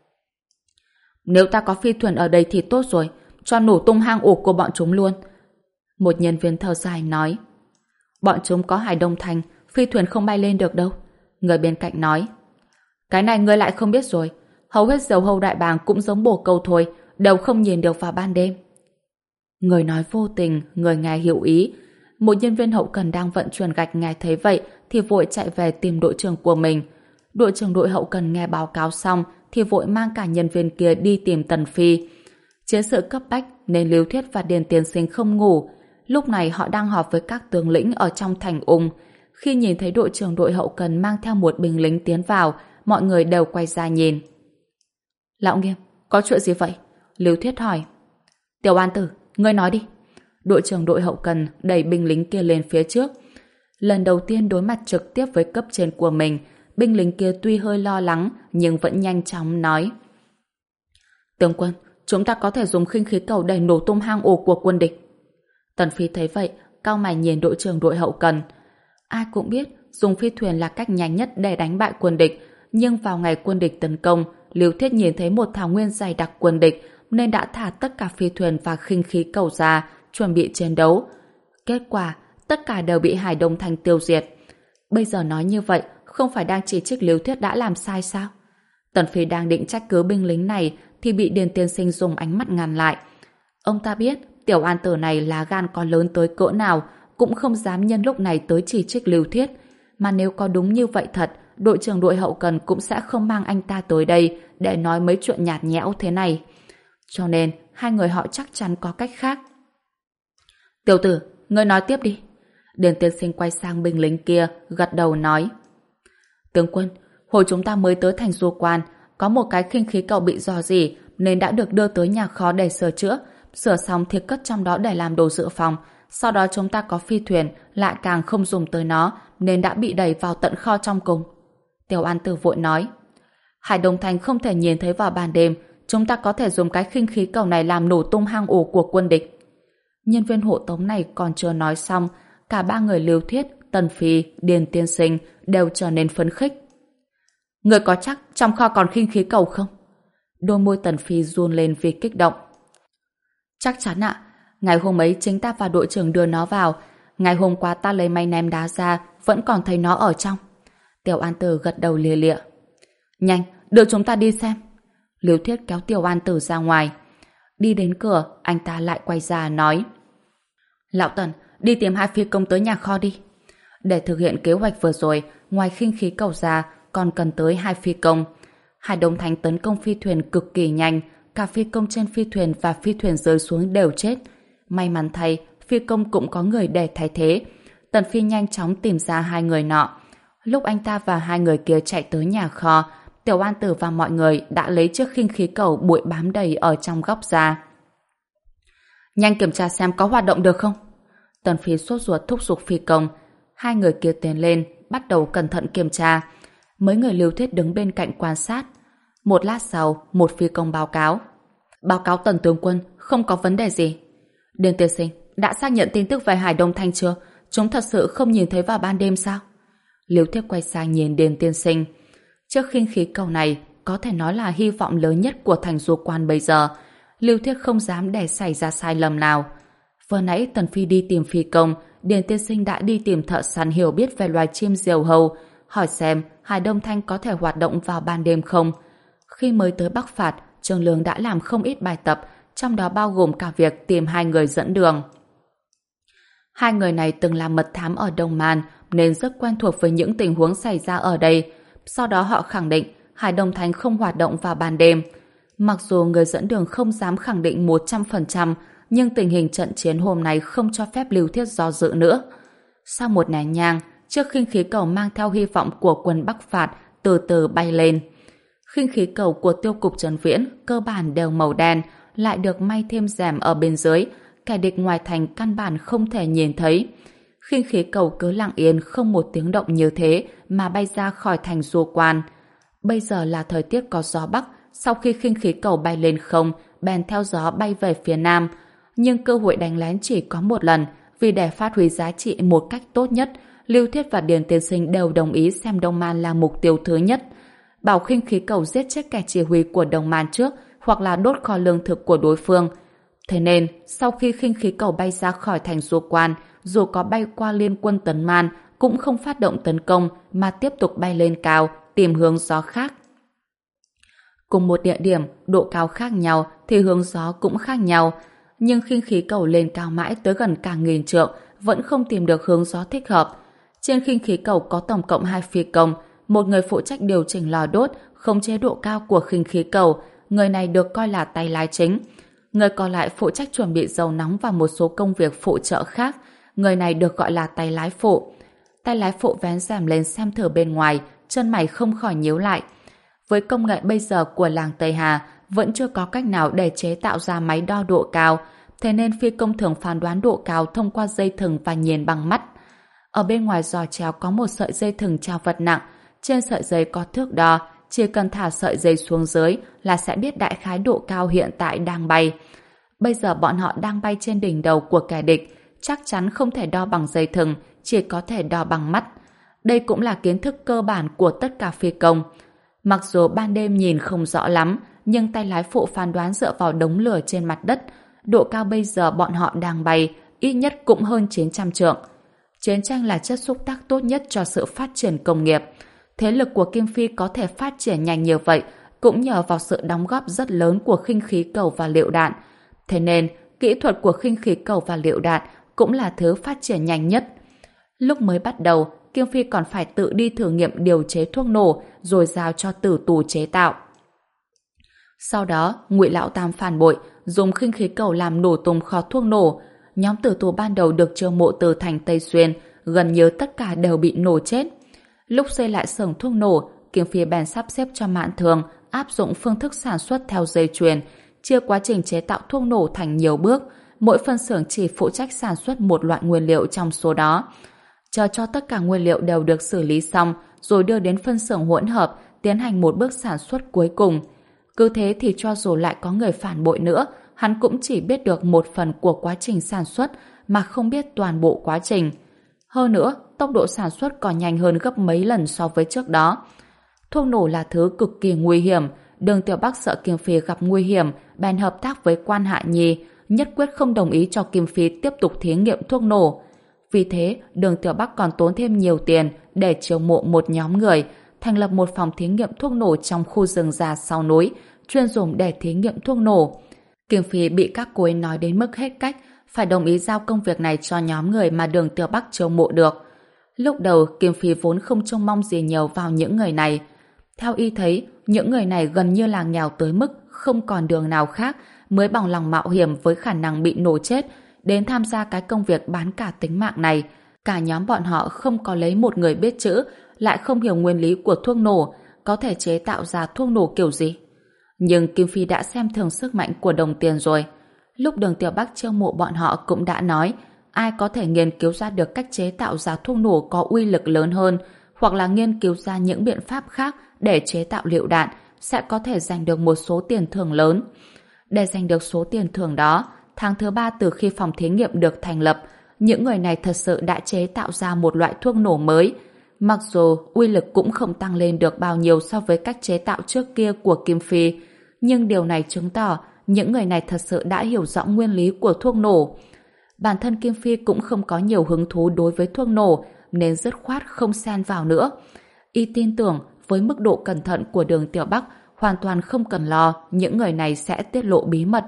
Nếu ta có phi thuyền ở đây thì tốt rồi, cho nổ tung hang ổ của bọn chúng luôn. Một nhân viên thở dài nói. Bọn chúng có Hải Đông Thành, phi thuyền không bay lên được đâu. Người bên cạnh nói. Cái này ngươi lại không biết rồi. Hầu hết dầu hâu đại bàng cũng giống bồ câu thôi, đều không nhìn được vào ban đêm. Người nói vô tình, người nghe hiểu ý. Một nhân viên hậu cần đang vận chuyển gạch nghe thấy vậy thì vội chạy về tìm đội trưởng của mình. Đội trưởng đội hậu cần nghe báo cáo xong thì vội mang cả nhân viên kia đi tìm Tần Phi. Chiến sự cấp bách nên Lưu Thiết và Điền Tiên Sinh không ngủ. Lúc này họ đang họp với các tướng lĩnh ở trong thành Ung. Khi nhìn thấy đội trưởng đội hậu cần mang theo một binh lính tiến vào, mọi người đều quay ra nhìn. Lão Nghiêm, có chuyện gì vậy? Lưu Thiết hỏi. Tiểu An Tử, ngươi nói đi. Đội trưởng đội hậu cần đẩy binh lính kia lên phía trước. Lần đầu tiên đối mặt trực tiếp với cấp trên của mình, binh lính kia tuy hơi lo lắng nhưng vẫn nhanh chóng nói. Tướng quân, chúng ta có thể dùng khinh khí cầu để nổ tung hang ổ của quân địch. Tần Phi thấy vậy, cau mày nhìn đội trưởng đội hậu cần. Ai cũng biết dùng phi thuyền là cách nhanh nhất để đánh bại quân địch, nhưng vào ngày quân địch tấn công, Lưu Thiết nhìn thấy một thảo nguyên dày đặc quân địch nên đã thả tất cả phi thuyền và khinh khí cầu ra, chuẩn bị chiến đấu. Kết quả, tất cả đều bị Hải Đông Thành tiêu diệt. Bây giờ nói như vậy, không phải đang chỉ trích Lưu Thiết đã làm sai sao? Tần Phi đang định trách cứ binh lính này thì bị Điền Tiên Sinh dùng ánh mắt ngăn lại. Ông ta biết Tiểu An Tử này là gan có lớn tới cỡ nào cũng không dám nhân lúc này tới chỉ trích Lưu Thiết. Mà nếu có đúng như vậy thật, đội trưởng đội hậu cần cũng sẽ không mang anh ta tới đây để nói mấy chuyện nhạt nhẽo thế này. Cho nên, hai người họ chắc chắn có cách khác. Tiểu tử, ngươi nói tiếp đi. Điền Tiên Sinh quay sang binh lính kia, gật đầu nói. Tướng quân, hồi chúng ta mới tới thành Du Quan, có một cái khinh khí cầu bị rò rỉ nên đã được đưa tới nhà kho để sửa chữa. Sửa xong thì cất trong đó để làm đồ dự phòng. Sau đó chúng ta có phi thuyền, lại càng không dùng tới nó nên đã bị đẩy vào tận kho trong cùng. Tiểu An Tử vội nói. Hải Đông Thành không thể nhìn thấy vào ban đêm, chúng ta có thể dùng cái khinh khí cầu này làm nổ tung hang ổ của quân địch. Nhân viên hộ tống này còn chưa nói xong, cả ba người Lưu Thiết, Tần Phi, Điền Tiên Sinh đều trở nên phấn khích. Người có chắc trong kho còn khinh khí cầu không? Đôi môi Tần Phi run lên vì kích động. Chắc chắn ạ. Ngày hôm ấy chính ta và đội trưởng đưa nó vào. Ngày hôm qua ta lấy máy ném đá ra, vẫn còn thấy nó ở trong. Tiểu An Tử gật đầu lia lịa. Nhanh, đưa chúng ta đi xem. Lưu Thiết kéo Tiểu An Tử ra ngoài. Đi đến cửa, anh ta lại quay ra nói. Lão Tần, đi tìm hai phi công tới nhà kho đi. Để thực hiện kế hoạch vừa rồi, ngoài khinh khí cầu ra, còn cần tới hai phi công. Hải Đông Thành tấn công phi thuyền cực kỳ nhanh, cả phi công trên phi thuyền và phi thuyền rơi xuống đều chết. May mắn thay, phi công cũng có người để thay thế. Tần Phi nhanh chóng tìm ra hai người nọ. Lúc anh ta và hai người kia chạy tới nhà kho, Tiểu An Tử và mọi người đã lấy chiếc khinh khí cầu bụi bám đầy ở trong góc ra. Nhanh kiểm tra xem có hoạt động được không? Tần Phi sốt ruột thúc giục phi công. Hai người kia tiến lên, bắt đầu cẩn thận kiểm tra. Mấy người Lưu Thiết đứng bên cạnh quan sát. Một lát sau, một phi công báo cáo. Báo cáo Tần tướng quân, không có vấn đề gì. Điền Tiên Sinh, đã xác nhận tin tức về Hải Đông Thanh chưa? Chúng thật sự không nhìn thấy vào ban đêm sao? Lưu Thiết quay sang nhìn Điền Tiên Sinh. Chiếc khinh khí cầu này có thể nói là hy vọng lớn nhất của thành Du Quan bây giờ. Lưu Thiết không dám để xảy ra sai lầm nào. Vừa nãy Tần Phi đi tìm phi công, Điền Tiên Sinh đã đi tìm thợ săn hiểu biết về loài chim diều hâu, hỏi xem Hải Đông Thanh có thể hoạt động vào ban đêm không. Khi mới tới Bắc Phạt, Trương Lương đã làm không ít bài tập, trong đó bao gồm cả việc tìm hai người dẫn đường. Hai người này từng làm mật thám ở Đông Man nên rất quen thuộc với những tình huống xảy ra ở đây. Sau đó họ khẳng định Hải Đông Thanh không hoạt động vào ban đêm. Mặc dù người dẫn đường không dám khẳng định một trăm phần trăm, nhưng tình hình trận chiến hôm nay không cho phép Lưu Thiết do dự nữa. Sau một nén nhang, chiếc khinh khí cầu mang theo hy vọng của quân Bắc Phạt từ từ bay lên. Khinh khí cầu của tiêu cục Trần Viễn cơ bản đều màu đen, lại được may thêm rèm ở bên dưới, kẻ địch ngoài thành căn bản không thể nhìn thấy. Khinh khí cầu cứ lặng yên không một tiếng động như thế mà bay ra khỏi thành Du Quan. Bây giờ là thời tiết có gió bắc, sau khi khinh khí cầu bay lên không, bèn theo gió bay về phía nam. Nhưng cơ hội đánh lén chỉ có một lần, vì để phát huy giá trị một cách tốt nhất, Lưu Thiết và Điền Tiên Sinh đều đồng ý xem Đông Man là mục tiêu thứ nhất. Bảo khinh khí cầu giết chết kẻ chỉ huy của Đông Man trước, hoặc là đốt kho lương thực của đối phương. Thế nên, sau khi khinh khí cầu bay ra khỏi thành Du Quan, dù có bay qua liên quân Tấn Man cũng không phát động tấn công mà tiếp tục bay lên cao, tìm hướng gió khác. Cùng một địa điểm, độ cao khác nhau thì hướng gió cũng khác nhau, nhưng khinh khí cầu lên cao mãi tới gần cả nghìn trượng vẫn không tìm được hướng gió thích hợp. Trên khinh khí cầu có tổng cộng hai phi công, một người phụ trách điều chỉnh lò đốt, khống chế độ cao của khinh khí cầu, người này được coi là tay lái chính. Người còn lại phụ trách chuẩn bị dầu nóng và một số công việc phụ trợ khác, người này được gọi là tay lái phụ. Tay lái phụ vén rèm lên xem thử bên ngoài, chân mày không khỏi nhíu lại. Với công nghệ bây giờ của làng Tây Hà, vẫn chưa có cách nào để chế tạo ra máy đo độ cao, thế nên phi công thường phán đoán độ cao thông qua dây thừng và nhìn bằng mắt. Ở bên ngoài giò chèo có một sợi dây thừng treo vật nặng, trên sợi dây có thước đo, chỉ cần thả sợi dây xuống dưới là sẽ biết đại khái độ cao hiện tại đang bay. Bây giờ bọn họ đang bay trên đỉnh đầu của kẻ địch, chắc chắn không thể đo bằng dây thừng, chỉ có thể đo bằng mắt. Đây cũng là kiến thức cơ bản của tất cả phi công. Mặc dù ban đêm nhìn không rõ lắm, nhưng tay lái phụ phán đoán dựa vào đống lửa trên mặt đất, độ cao bây giờ bọn họ đang bay ít nhất cũng hơn chín trăm trượng. Chiến tranh là chất xúc tác tốt nhất cho sự phát triển công nghiệp. Thế lực của Kim Phi có thể phát triển nhanh như vậy cũng nhờ vào sự đóng góp rất lớn của khinh khí cầu và lựu đạn. Thế nên, kỹ thuật của khinh khí cầu và lựu đạn cũng là thứ phát triển nhanh nhất. Lúc mới bắt đầu, Kim Phi còn phải tự đi thử nghiệm điều chế thuốc nổ rồi giao cho tử tù chế tạo. Sau đó, Ngụy Lão Tam phản bội, dùng khinh khí cầu làm nổ tung kho thuốc nổ. Nhóm tử tù ban đầu được chiêu mộ từ thành Tây Xuyên, gần như tất cả đều bị nổ chết. Lúc xây lại xưởng thuốc nổ, Kim Phi bèn sắp xếp cho Mạn Thường áp dụng phương thức sản xuất theo dây chuyền, chia quá trình chế tạo thuốc nổ thành nhiều bước, mỗi phân xưởng chỉ phụ trách sản xuất một loại nguyên liệu trong số đó. Chờ cho tất cả nguyên liệu đều được xử lý xong, rồi đưa đến phân xưởng hỗn hợp, tiến hành một bước sản xuất cuối cùng. Cứ thế thì cho dù lại có người phản bội nữa, hắn cũng chỉ biết được một phần của quá trình sản xuất mà không biết toàn bộ quá trình. Hơn nữa, tốc độ sản xuất còn nhanh hơn gấp mấy lần so với trước đó. Thuốc nổ là thứ cực kỳ nguy hiểm, Đường Tiểu Bắc sợ Kim Phi gặp nguy hiểm, bèn hợp tác với quan Hạ Nhi, nhất quyết không đồng ý cho Kim Phi tiếp tục thí nghiệm thuốc nổ. Vì thế, Đường Tiểu Bắc còn tốn thêm nhiều tiền để chiêu mộ một nhóm người, thành lập một phòng thí nghiệm thuốc nổ trong khu rừng già sau núi, chuyên dùng để thí nghiệm thuốc nổ. Kim Phi bị các cô ấy nói đến mức hết cách, phải đồng ý giao công việc này cho nhóm người mà Đường Tiểu Bắc chiêu mộ được. Lúc đầu, Kim Phi vốn không trông mong gì nhiều vào những người này. Theo y thấy, những người này gần như là nghèo tới mức không còn đường nào khác mới bằng lòng mạo hiểm với khả năng bị nổ chết đến tham gia cái công việc bán cả tính mạng này. Cả nhóm bọn họ không có lấy một người biết chữ, lại không hiểu nguyên lý của thuốc nổ, có thể chế tạo ra thuốc nổ kiểu gì. Nhưng Kim Phi đã xem thường sức mạnh của đồng tiền rồi. Lúc Đường Tiểu Bắc chiêu mộ bọn họ cũng đã nói, ai có thể nghiên cứu ra được cách chế tạo ra thuốc nổ có uy lực lớn hơn, hoặc là nghiên cứu ra những biện pháp khác để chế tạo lựu đạn, sẽ có thể giành được một số tiền thưởng lớn. Để giành được số tiền thưởng đó, tháng thứ ba từ khi phòng thí nghiệm được thành lập, những người này thật sự đã chế tạo ra một loại thuốc nổ mới. Mặc dù uy lực cũng không tăng lên được bao nhiêu so với cách chế tạo trước kia của Kim Phi, nhưng điều này chứng tỏ những người này thật sự đã hiểu rõ nguyên lý của thuốc nổ. Bản thân Kim Phi cũng không có nhiều hứng thú đối với thuốc nổ, nên dứt khoát không xen vào nữa. Y tin tưởng với mức độ cẩn thận của Đường Tiểu Bắc, hoàn toàn không cần lo những người này sẽ tiết lộ bí mật.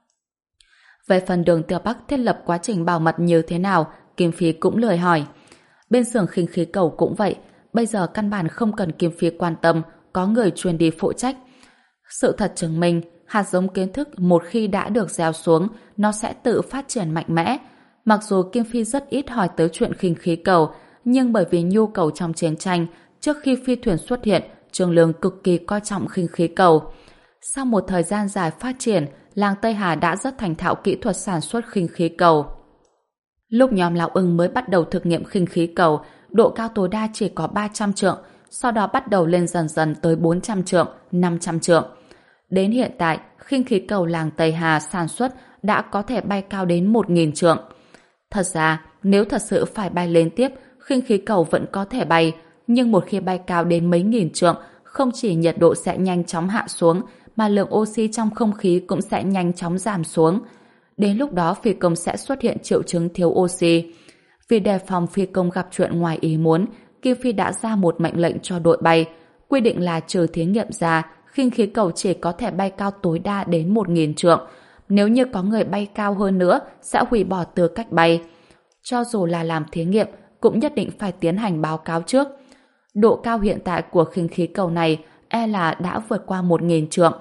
Về phần Đường Tiểu Bắc thiết lập quá trình bảo mật như thế nào, Kim Phi cũng lười hỏi. Bên xưởng khinh khí cầu cũng vậy, bây giờ căn bản không cần Kim Phi quan tâm, có người truyền đi phụ trách. Sự thật chứng minh, hạt giống kiến thức một khi đã được gieo xuống, nó sẽ tự phát triển mạnh mẽ. Mặc dù Kim Phi rất ít hỏi tới chuyện khinh khí cầu, nhưng bởi vì nhu cầu trong chiến tranh, trước khi phi thuyền xuất hiện, Trương Lương cực kỳ coi trọng khinh khí cầu. Sau một thời gian dài phát triển, làng Tây Hà đã rất thành thạo kỹ thuật sản xuất khinh khí cầu. Lúc nhóm Lão Ưng mới bắt đầu thực nghiệm khinh khí cầu, độ cao tối đa chỉ có ba trăm trượng, sau đó bắt đầu lên dần dần tới bốn trăm trượng, năm trăm trượng. Đến hiện tại, khinh khí cầu làng Tây Hà sản xuất đã có thể bay cao đến một nghìn trượng. Thật ra, nếu thật sự phải bay lên tiếp, khinh khí cầu vẫn có thể bay, nhưng một khi bay cao đến mấy nghìn trượng, không chỉ nhiệt độ sẽ nhanh chóng hạ xuống, mà lượng oxy trong không khí cũng sẽ nhanh chóng giảm xuống. Đến lúc đó phi công sẽ xuất hiện triệu chứng thiếu oxy. Vì đề phòng phi công gặp chuyện ngoài ý muốn, Kim Phi đã ra một mệnh lệnh cho đội bay, quy định là trừ thí nghiệm ra, khinh khí cầu chỉ có thể bay cao tối đa đến một nghìn trượng. Nếu như có người bay cao hơn nữa, sẽ hủy bỏ tư cách bay. Cho dù là làm thí nghiệm, cũng nhất định phải tiến hành báo cáo trước. Độ cao hiện tại của khinh khí cầu này e là đã vượt qua một nghìn trượng.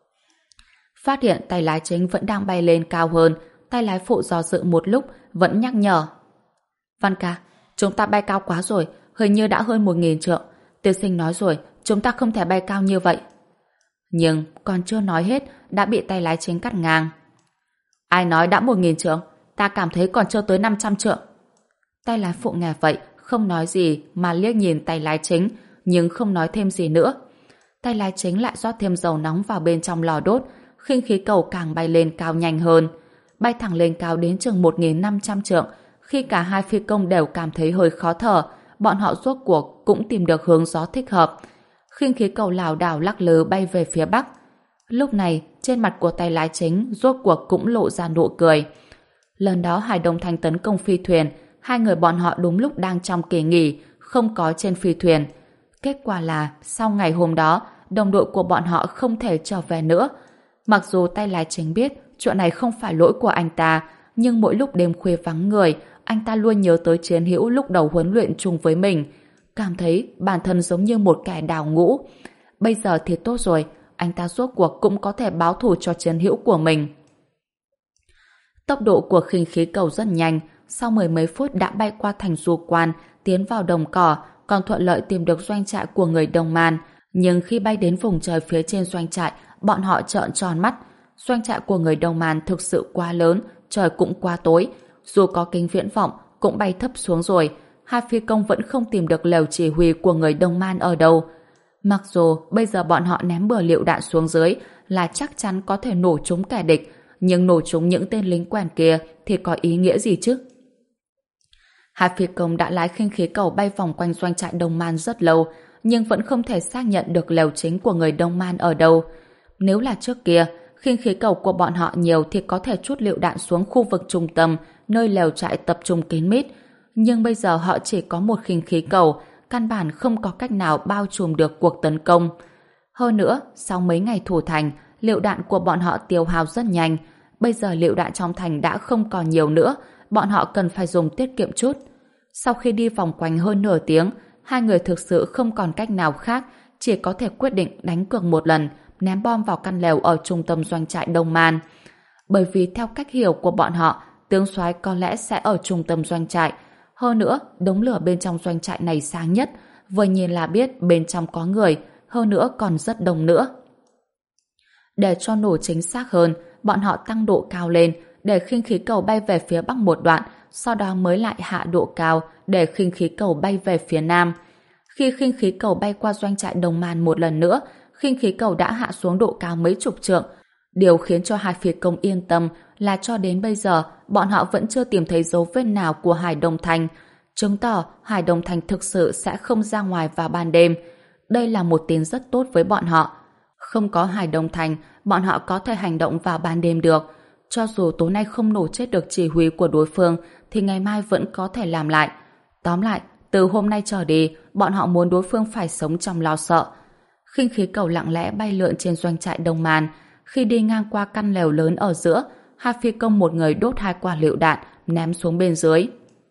Phát hiện tay lái chính vẫn đang bay lên cao hơn, tay lái phụ do dự một lúc, vẫn nhắc nhở. Văn ca, chúng ta bay cao quá rồi, hình như đã hơn một nghìn trượng. Tiên sinh nói rồi, chúng ta không thể bay cao như vậy. Nhưng còn chưa nói hết, đã bị tay lái chính cắt ngang. Ai nói đã một nghìn trượng? Ta cảm thấy còn chưa tới năm trăm trượng. Tay lái phụ nghe vậy, không nói gì mà liếc nhìn tay lái chính, nhưng không nói thêm gì nữa. Tay lái chính lại rót thêm dầu nóng vào bên trong lò đốt, khinh khí cầu càng bay lên cao nhanh hơn. Bay thẳng lên cao đến chừng một nghìn năm trăm trượng, khi cả hai phi công đều cảm thấy hơi khó thở, bọn họ rốt cuộc cũng tìm được hướng gió thích hợp. Khinh khí cầu lảo đảo lắc lư bay về phía bắc. Lúc này, trên mặt của tay lái chính rốt cuộc cũng lộ ra nụ cười. Lần đó Hải Đông Thành tấn công phi thuyền, hai người bọn họ đúng lúc đang trong kỳ nghỉ, không có trên phi thuyền. Kết quả là, sau ngày hôm đó, đồng đội của bọn họ không thể trở về nữa. Mặc dù tay lái chính biết chuyện này không phải lỗi của anh ta, nhưng mỗi lúc đêm khuya vắng người, anh ta luôn nhớ tới chiến hữu lúc đầu huấn luyện chung với mình. Cảm thấy bản thân giống như một kẻ đào ngũ. Bây giờ thì tốt rồi, anh ta rốt cuộc cũng có thể báo thù cho chiến hữu của mình. Tốc độ của khinh khí cầu rất nhanh, sau mười mấy phút đã bay qua thành Du Quan, tiến vào đồng cỏ, còn thuận lợi tìm được doanh trại của người Đông Man. Nhưng khi bay đến vùng trời phía trên doanh trại, bọn họ trợn tròn mắt. Doanh trại của người Đông Man thực sự quá lớn, trời cũng quá tối. Dù có kính viễn vọng, cũng bay thấp xuống rồi. Hai phi công vẫn không tìm được lều chỉ huy của người Đông Man ở đâu. Mặc dù bây giờ bọn họ ném bừa lựu đạn xuống dưới là chắc chắn có thể nổ trúng kẻ địch, nhưng nổ trúng những tên lính quèn kia thì có ý nghĩa gì chứ? Hai phi công đã lái khinh khí cầu bay vòng quanh doanh trại Đông Man rất lâu, nhưng vẫn không thể xác nhận được lều chính của người Đông Man ở đâu. Nếu là trước kia, khinh khí cầu của bọn họ nhiều thì có thể trút lựu đạn xuống khu vực trung tâm, nơi lều trại tập trung kín mít. Nhưng bây giờ họ chỉ có một khinh khí cầu, căn bản không có cách nào bao trùm được cuộc tấn công. Hơn nữa, sau mấy ngày thủ thành, lựu đạn của bọn họ tiêu hao rất nhanh. Bây giờ lựu đạn trong thành đã không còn nhiều nữa, bọn họ cần phải dùng tiết kiệm chút. Sau khi đi vòng quanh hơn nửa tiếng, hai người thực sự không còn cách nào khác, chỉ có thể quyết định đánh cược một lần, ném bom vào căn lều ở trung tâm doanh trại Đông Man. Bởi vì theo cách hiểu của bọn họ, tướng soái có lẽ sẽ ở trung tâm doanh trại. Hơn nữa, đống lửa bên trong doanh trại này sáng nhất, vừa nhìn là biết bên trong có người, hơn nữa còn rất đông nữa. Để cho nổ chính xác hơn, bọn họ tăng độ cao lên để khinh khí cầu bay về phía bắc một đoạn, sau đó mới lại hạ độ cao để khinh khí cầu bay về phía nam. Khi khinh khí cầu bay qua doanh trại Đông Man một lần nữa, khinh khí cầu đã hạ xuống độ cao mấy chục trượng. Điều khiến cho hai phi công yên tâm là cho đến bây giờ bọn họ vẫn chưa tìm thấy dấu vết nào của Hải Đông Thành, chứng tỏ Hải Đông Thành thực sự sẽ không ra ngoài vào ban đêm. Đây là một tin rất tốt với bọn họ. Không có Hải Đông Thành, bọn họ có thể hành động vào ban đêm được. Cho dù tối nay không nổ chết được chỉ huy của đối phương, thì ngày mai vẫn có thể làm lại. Tóm lại, từ hôm nay trở đi, bọn họ muốn đối phương phải sống trong lo sợ. Khinh khí cầu lặng lẽ bay lượn trên doanh trại Đông Man. Khi đi ngang qua căn lều lớn ở giữa, hai phi công một người đốt hai quả lựu đạn, ném xuống bên dưới.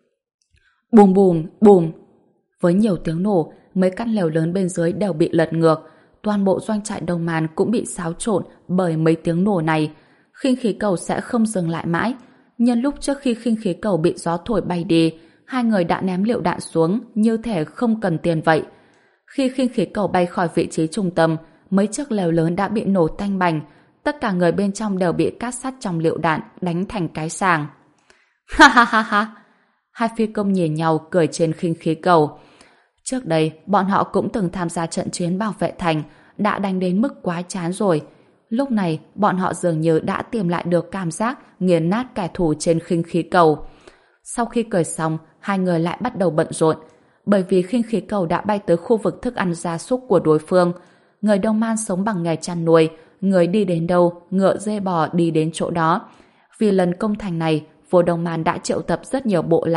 Bùm bùm, bùm. Với nhiều tiếng nổ, mấy căn lều lớn bên dưới đều bị lật ngược. Toàn bộ doanh trại Đông Man cũng bị xáo trộn bởi mấy tiếng nổ này. Khinh khí cầu sẽ không dừng lại mãi. Nhân lúc trước khi khinh khí cầu bị gió thổi bay đi, hai người đã ném lựu đạn xuống như thể không cần tiền vậy. Khi khinh khí cầu bay khỏi vị trí trung tâm, mấy chiếc lều lớn đã bị nổ tanh bành. Tất cả người bên trong đều bị cát sắt trong lựu đạn đánh thành cái sàng. Ha ha ha ha! Hai phi công nhìn nhau cười trên khinh khí cầu. Trước đây, bọn họ cũng từng tham gia trận chiến bảo vệ thành, đã đánh đến mức quá chán rồi. Lúc này, bọn họ dường như đã tìm lại được cảm giác nghiền nát kẻ thù trên khinh khí cầu. Sau khi cười xong, hai người lại bắt đầu bận rộn. Bởi vì khinh khí cầu đã bay tới khu vực thức ăn gia súc của đối phương. Người Đông Man sống bằng nghề chăn nuôi, người đi đến đâu, ngựa dê bò đi đến chỗ đó. Vì lần công thành này, vua Đông Man đã triệu tập rất nhiều bộ lạc,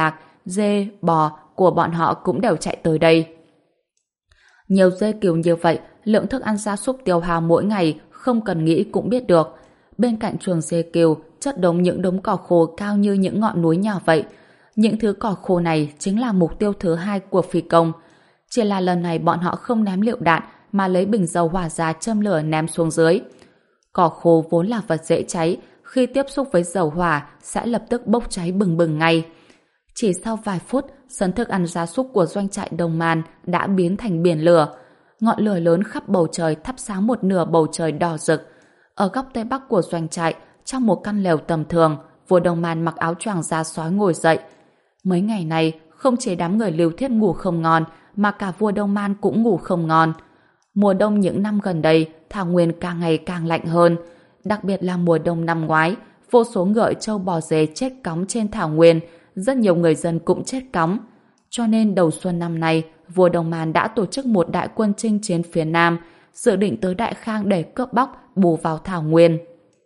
dê, bò của bọn họ cũng đều chạy tới đây. Nhiều dê cừu như vậy, lượng thức ăn gia súc tiêu hao mỗi ngày không cần nghĩ cũng biết được. Bên cạnh chuồng dê cừu chất đống những đống cỏ khô cao như những ngọn núi nhỏ vậy. Những thứ cỏ khô này chính là mục tiêu thứ hai của phi công. Chỉ là lần này bọn họ không ném lựu đạn mà lấy bình dầu hỏa ra châm lửa ném xuống dưới. Cỏ khô vốn là vật dễ cháy, khi tiếp xúc với dầu hỏa sẽ lập tức bốc cháy bừng bừng ngay. Chỉ sau vài phút, sân thức ăn gia súc của doanh trại Đông Man đã biến thành biển lửa. Ngọn lửa lớn khắp bầu trời thắp sáng một nửa bầu trời đỏ rực. Ở góc tây bắc của doanh trại, trong một căn lều tầm thường, vua Đông Man mặc áo choàng da sói ngồi dậy. Mấy ngày này, không chỉ đám người Lưu Thiết ngủ không ngon, mà cả vua Đông Man cũng ngủ không ngon. Mùa đông những năm gần đây, thảo nguyên càng ngày càng lạnh hơn. Đặc biệt là mùa đông năm ngoái, vô số ngựa trâu bò dê chết cóng trên thảo nguyên, rất nhiều người dân cũng chết cóng. Cho nên đầu xuân năm nay, vua Đông Man đã tổ chức một đại quân chinh chiến phía Nam, dự định tới Đại Khang để cướp bóc, bù vào thảo nguyên.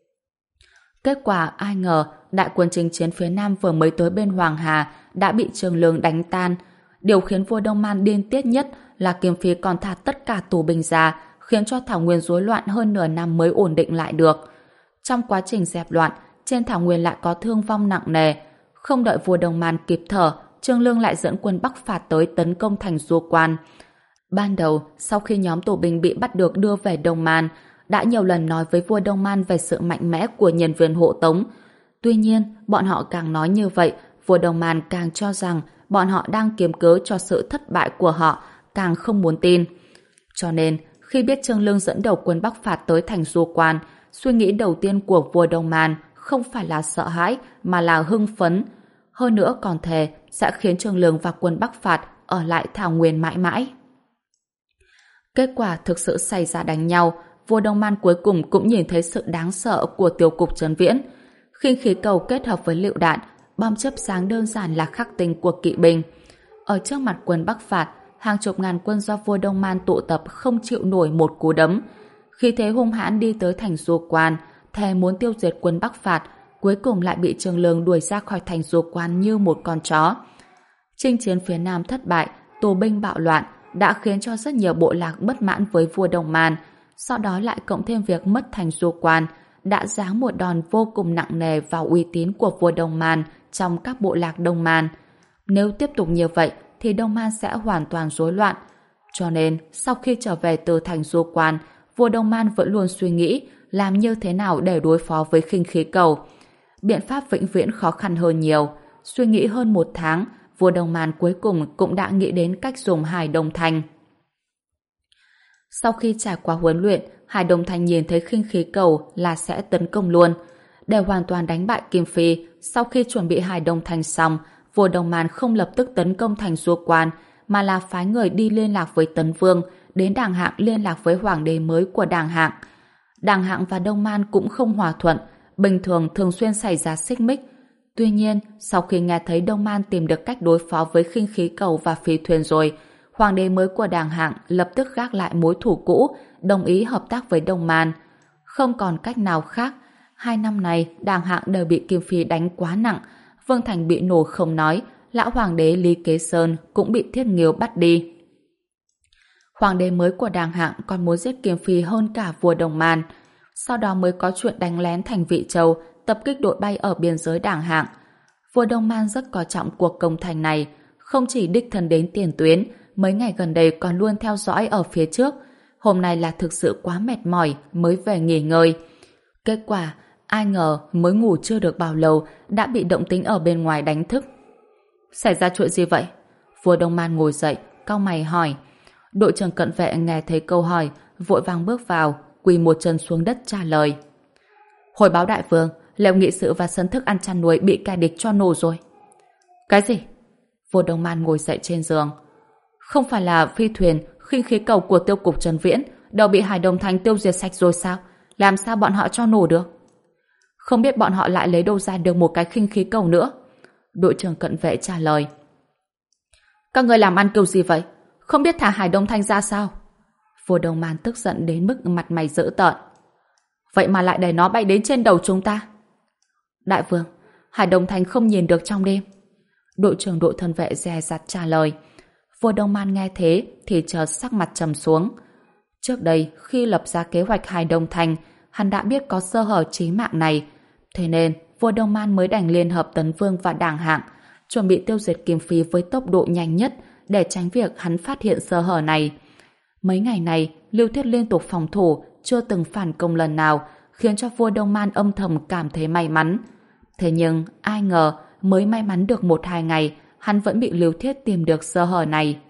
Kết quả ai ngờ, đại quân chinh chiến phía Nam vừa mới tới bên Hoàng Hà đã bị Trương Lương đánh tan. Điều khiến vua Đông Man điên tiết nhất là Kim Phi còn thả tất cả tù binh ra, khiến cho thảo nguyên rối loạn hơn nửa năm mới ổn định lại được. Trong quá trình dẹp loạn, trên thảo nguyên lại có thương vong nặng nề. Không đợi vua Đông Man kịp thở, Trương Lương lại dẫn quân Bắc phạt tới tấn công thành Du Quan. Ban đầu, sau khi nhóm tù binh bị bắt được đưa về Đông Man, đã nhiều lần nói với vua Đông Man về sự mạnh mẽ của nhân viên hộ tống. Tuy nhiên, bọn họ càng nói như vậy, vua Đông Man càng cho rằng bọn họ đang kiếm cớ cho sự thất bại của họ, càng không muốn tin. Cho nên, khi biết Trương Lương dẫn đầu quân Bắc phạt tới thành Du Quan, suy nghĩ đầu tiên của vua Đông Man không phải là sợ hãi, mà là hưng phấn. Hơn nữa còn thề sẽ khiến Trương Lương và quân Bắc phạt ở lại thảo nguyên mãi mãi. Kết quả thực sự xảy ra đánh nhau, vua Đông Man cuối cùng cũng nhìn thấy sự đáng sợ của tiêu cục Trấn Viễn. Khinh khí cầu kết hợp với lựu đạn, bom chớp sáng đơn giản là khắc tinh của kỵ binh. Ở trước mặt quân Bắc phạt, hàng chục ngàn quân do vua Đông Man tụ tập không chịu nổi một cú đấm. Khi thế hung hãn đi tới thành Du Quan, thề muốn tiêu diệt quân Bắc phạt, cuối cùng lại bị Trương Lương đuổi ra khỏi thành Du Quan như một con chó. Chinh chiến phía Nam thất bại, tù binh bạo loạn đã khiến cho rất nhiều bộ lạc bất mãn với vua Đông Man. Sau đó lại cộng thêm việc mất thành Du Quan, đã giáng một đòn vô cùng nặng nề vào uy tín của vua Đông Man trong các bộ lạc Đông Man. Nếu tiếp tục như vậy thì Đông Man sẽ hoàn toàn rối loạn. Cho nên, sau khi trở về từ thành Du Quan, vua Đông Man vẫn luôn suy nghĩ làm như thế nào để đối phó với khinh khí cầu. Biện pháp vĩnh viễn khó khăn hơn nhiều. Suy nghĩ hơn một tháng, vua Đông Man cuối cùng cũng đã nghĩ đến cách dùng Hải Đông Thanh. Sau khi trải qua huấn luyện, Hải Đông Thanh nhìn thấy khinh khí cầu là sẽ tấn công luôn. Để hoàn toàn đánh bại Kim Phi, sau khi chuẩn bị Hải Đông Thanh xong, vua Đông Man không lập tức tấn công thành Du Quan, mà là phái người đi liên lạc với Tấn Vương, đến Đàng Hạng liên lạc với hoàng đế mới của Đàng Hạng. Đàng Hạng và Đông Man cũng không hòa thuận, bình thường thường xuyên xảy ra xích mích. Tuy nhiên, sau khi nghe thấy Đông Man tìm được cách đối phó với khinh khí cầu và phi thuyền rồi, hoàng đế mới của Đàng Hạng lập tức gác lại mối thù cũ, đồng ý hợp tác với Đông Man. Không còn cách nào khác, hai năm này Đàng Hạng đều bị Kim Phi đánh quá nặng, Vương Thành bị nổ không nói, lão hoàng đế Lý Kế Sơn cũng bị Thiết Nghiêu bắt đi. Hoàng đế mới của Đàng Hạng còn muốn giết Kim Phi hơn cả vua Đông Man. Sau đó mới có chuyện đánh lén thành Vị Châu, tập kích đội bay ở biên giới Đàng Hạng. Vua Đông Man rất coi trọng cuộc công thành này, không chỉ đích thân đến tiền tuyến, mấy ngày gần đây còn luôn theo dõi ở phía trước. Hôm nay là thực sự quá mệt mỏi mới về nghỉ ngơi. Kết quả, ai ngờ mới ngủ chưa được bao lâu đã bị động tĩnh ở bên ngoài đánh thức. Xảy ra chuyện gì vậy? Vua Đông Man ngồi dậy, cau mày hỏi. Đội trưởng cận vệ nghe thấy câu hỏi, vội vàng bước vào, quỳ một chân xuống đất trả lời. Hồi báo đại vương, lều nghị sự và sân thức ăn chăn nuôi bị kẻ địch cho nổ rồi. Cái gì? Vua Đông Man ngồi dậy trên giường. Không phải là phi thuyền, khinh khí cầu của tiêu cục Trấn Viễn đều bị Hải Đông Thanh tiêu diệt sạch rồi sao? Làm sao bọn họ cho nổ được? Không biết bọn họ lại lấy đâu ra được một cái khinh khí cầu nữa. Đội trưởng cận vệ trả lời. Các người làm ăn kiểu gì vậy? Không biết thả Hải Đông Thanh ra sao? Vua Đông Man tức giận đến mức mặt mày dữ tợn. Vậy mà lại để nó bay đến trên đầu chúng ta. Đại vương, Hải Đông Thanh không nhìn được trong đêm. Đội trưởng đội thân vệ dè dặt trả lời. Vua Đông Man nghe thế thì chợt sắc mặt trầm xuống. Trước đây, khi lập ra kế hoạch Hải Đông Thành, hắn đã biết có sơ hở chí mạng này. Thế nên, vua Đông Man mới đành liên hợp Tấn Vương và Đảng Hạng, chuẩn bị tiêu diệt Kim Phi với tốc độ nhanh nhất để tránh việc hắn phát hiện sơ hở này. Mấy ngày này, Lưu Thiết liên tục phòng thủ, chưa từng phản công lần nào, khiến cho vua Đông Man âm thầm cảm thấy may mắn. Thế nhưng, ai ngờ, mới may mắn được một hai ngày, hắn vẫn bị Lưu Thiết tìm được sơ hở này.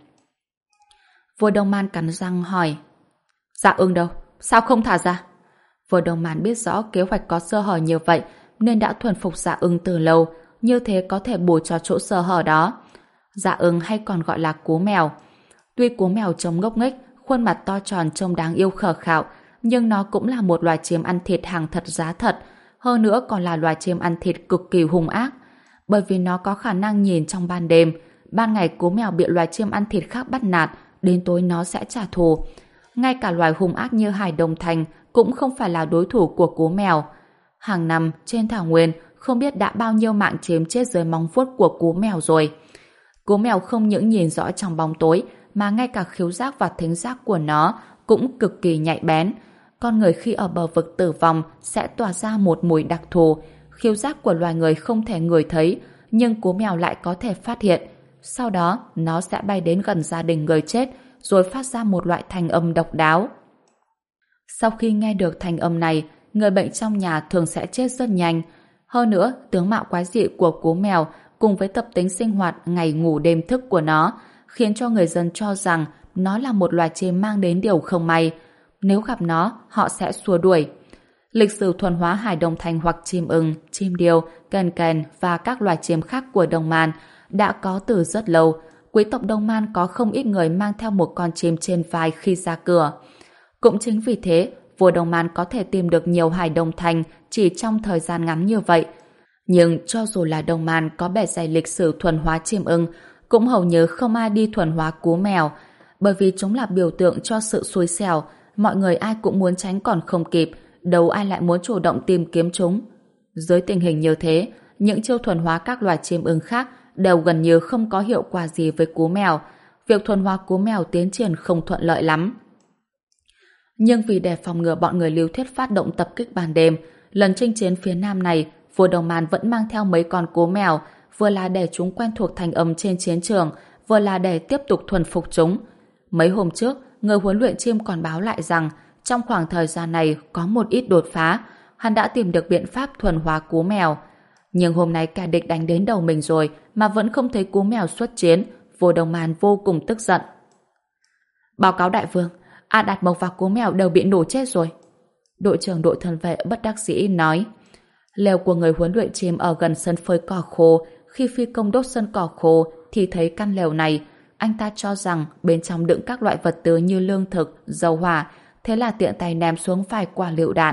Vua Đông Man cắn răng hỏi, Dạ Ưng đâu? Sao không thả ra? Vua Đông Man biết rõ kế hoạch có sơ hở như vậy, nên đã thuần phục Dạ Ưng từ lâu, như thế có thể bù cho chỗ sơ hở đó. Dạ Ưng hay còn gọi là Cú Mèo. Tuy Cú Mèo trông ngốc nghếch, khuôn mặt to tròn trông đáng yêu khờ khạo, nhưng nó cũng là một loài chim ăn thịt hàng thật giá thật, hơn nữa còn là loài chim ăn thịt cực kỳ hung ác. Bởi vì nó có khả năng nhìn trong ban đêm, ban ngày Cú Mèo bị loài chim ăn thịt khác bắt nạt, đến tối nó sẽ trả thù. Ngay cả loài hung ác như Hải Đông Thành cũng không phải là đối thủ của Cú Mèo. Hàng năm, trên thảo nguyên, không biết đã bao nhiêu mạng chim chết dưới móng vuốt của Cú Mèo rồi. Cú Mèo không những nhìn rõ trong bóng tối, mà ngay cả khứu giác và thính giác của nó cũng cực kỳ nhạy bén. Con người khi ở bờ vực tử vong sẽ tỏa ra một mùi đặc thù. Khứu giác của loài người không thể ngửi thấy, nhưng Cú Mèo lại có thể phát hiện. Sau đó, nó sẽ bay đến gần gia đình người chết, rồi phát ra một loại thanh âm độc đáo. Sau khi nghe được thanh âm này, người bệnh trong nhà thường sẽ chết rất nhanh. Hơn nữa, tướng mạo quái dị của Cú Mèo cùng với tập tính sinh hoạt ngày ngủ đêm thức của nó khiến cho người dân cho rằng nó là một loài chim mang đến điều không may. Nếu gặp nó, họ sẽ xua đuổi. Lịch sử thuần hóa Hải Đông Thành hoặc chim ưng, chim điêu, kèn kèn và các loài chim khác của Đông Man đã có từ rất lâu. Quý tộc Đông Man có không ít người mang theo một con chim trên vai khi ra cửa. Cũng chính vì thế, vua Đông Man có thể tìm được nhiều Hải Đông Thành chỉ trong thời gian ngắn như vậy. Nhưng cho dù là Đông Man có bề dày lịch sử thuần hóa chim ưng, cũng hầu như không ai đi thuần hóa Cú Mèo, bởi vì chúng là biểu tượng cho sự xui xẻo, mọi người ai cũng muốn tránh còn không kịp, đâu ai lại muốn chủ động tìm kiếm chúng. Dưới tình hình như thế, những chiêu thuần hóa các loài chim ưng khác đều gần như không có hiệu quả gì với Cú Mèo. Việc thuần hóa Cú Mèo tiến triển không thuận lợi lắm. Nhưng vì để phòng ngừa bọn người Lưu Thiết phát động tập kích ban đêm, lần chinh chiến phía nam này, vua Đông Man vẫn mang theo mấy con Cú Mèo, vừa là để chúng quen thuộc thành âm trên chiến trường, vừa là để tiếp tục thuần phục chúng. Mấy hôm trước, người huấn luyện chim còn báo lại rằng trong khoảng thời gian này có một ít đột phá, hắn đã tìm được biện pháp thuần hóa Cú Mèo. Nhưng hôm nay kẻ địch đánh đến đầu mình rồi mà vẫn không thấy Cú Mèo xuất chiến, vua Đông Man vô cùng tức giận. Báo cáo đại vương, A Đạt Mộc và Cú Mèo đều bị nổ chết rồi. Đội trưởng đội thân vệ bất đắc dĩ nói. Lều của người huấn luyện chim ở gần sân phơi cỏ khô, khi phi công đốt sân cỏ khô thì thấy căn lều này, anh ta cho rằng bên trong đựng các loại vật tư như lương thực, dầu hỏa, thế là tiện tay ném xuống vài quả lựu đạn.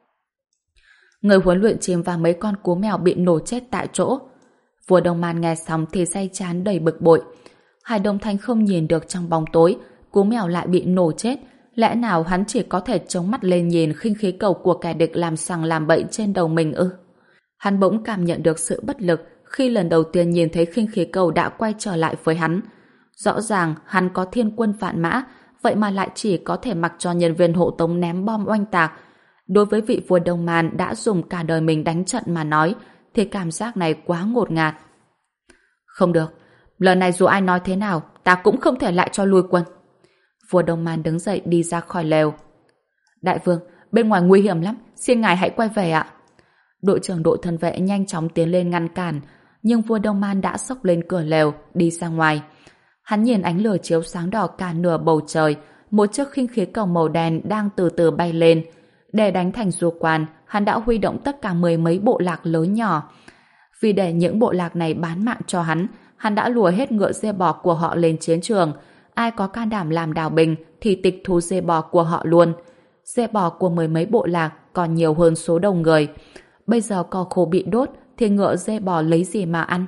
Người huấn luyện chim và mấy con Cú Mèo bị nổ chết tại chỗ. Vua Đông Man nghe xong thì say chán đầy bực bội. Hải Đông Thành không nhìn được trong bóng tối, Cú Mèo lại bị nổ chết, lẽ nào hắn chỉ có thể chống mắt lên nhìn khinh khí cầu của kẻ địch làm sằng làm bậy trên đầu mình ư? Hắn bỗng cảm nhận được sự bất lực khi lần đầu tiên nhìn thấy khinh khí cầu đã quay trở lại với hắn. Rõ ràng hắn có thiên quân vạn mã, vậy mà lại chỉ có thể mặc cho nhân viên hộ tống ném bom oanh tạc. Đối với vị vua Đông Man đã dùng cả đời mình đánh trận mà nói, thì cảm giác này quá ngột ngạt. Không được, lần này dù ai nói thế nào, ta cũng không thể lại cho lui quân. Vua Đông Man đứng dậy đi ra khỏi lều. Đại vương, bên ngoài nguy hiểm lắm, xin ngài hãy quay về ạ. Đội trưởng đội thân vệ nhanh chóng tiến lên ngăn cản, nhưng vua Đông Man đã xốc lên cửa lều, đi ra ngoài. Hắn nhìn ánh lửa chiếu sáng đỏ cả nửa bầu trời, một chiếc khinh khí cầu màu đen đang từ từ bay lên. Để đánh thành du quan, hắn đã huy động tất cả mười mấy bộ lạc lớn nhỏ. Vì để những bộ lạc này bán mạng cho hắn, hắn đã lùa hết ngựa dê bò của họ lên chiến trường. Ai có can đảm làm đào bình thì tịch thu dê bò của họ luôn. Dê bò của mười mấy bộ lạc còn nhiều hơn số đông người. Bây giờ cỏ khô bị đốt thì ngựa dê bò lấy gì mà ăn?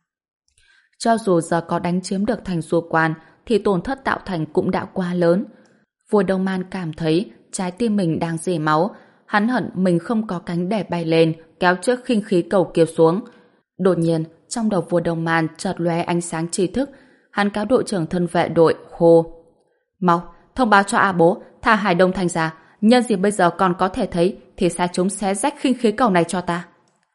Cho dù giờ có đánh chiếm được thành du quan thì tổn thất tạo thành cũng đã quá lớn. Vua Đông Man cảm thấy trái tim mình đang rỉ máu. Hắn hận mình không có cánh để bay lên kéo chiếc khinh khí cầu kia xuống. Đột nhiên, trong đầu vua Đông Man chợt lóe ánh sáng tri thức. Hắn cáo đội trưởng thân vệ đội hô: mau thông báo cho A Bố thả Hải Đông Thành ra, nhân gì bây giờ còn có thể thấy thì sai chúng xé rách khinh khí cầu này cho ta.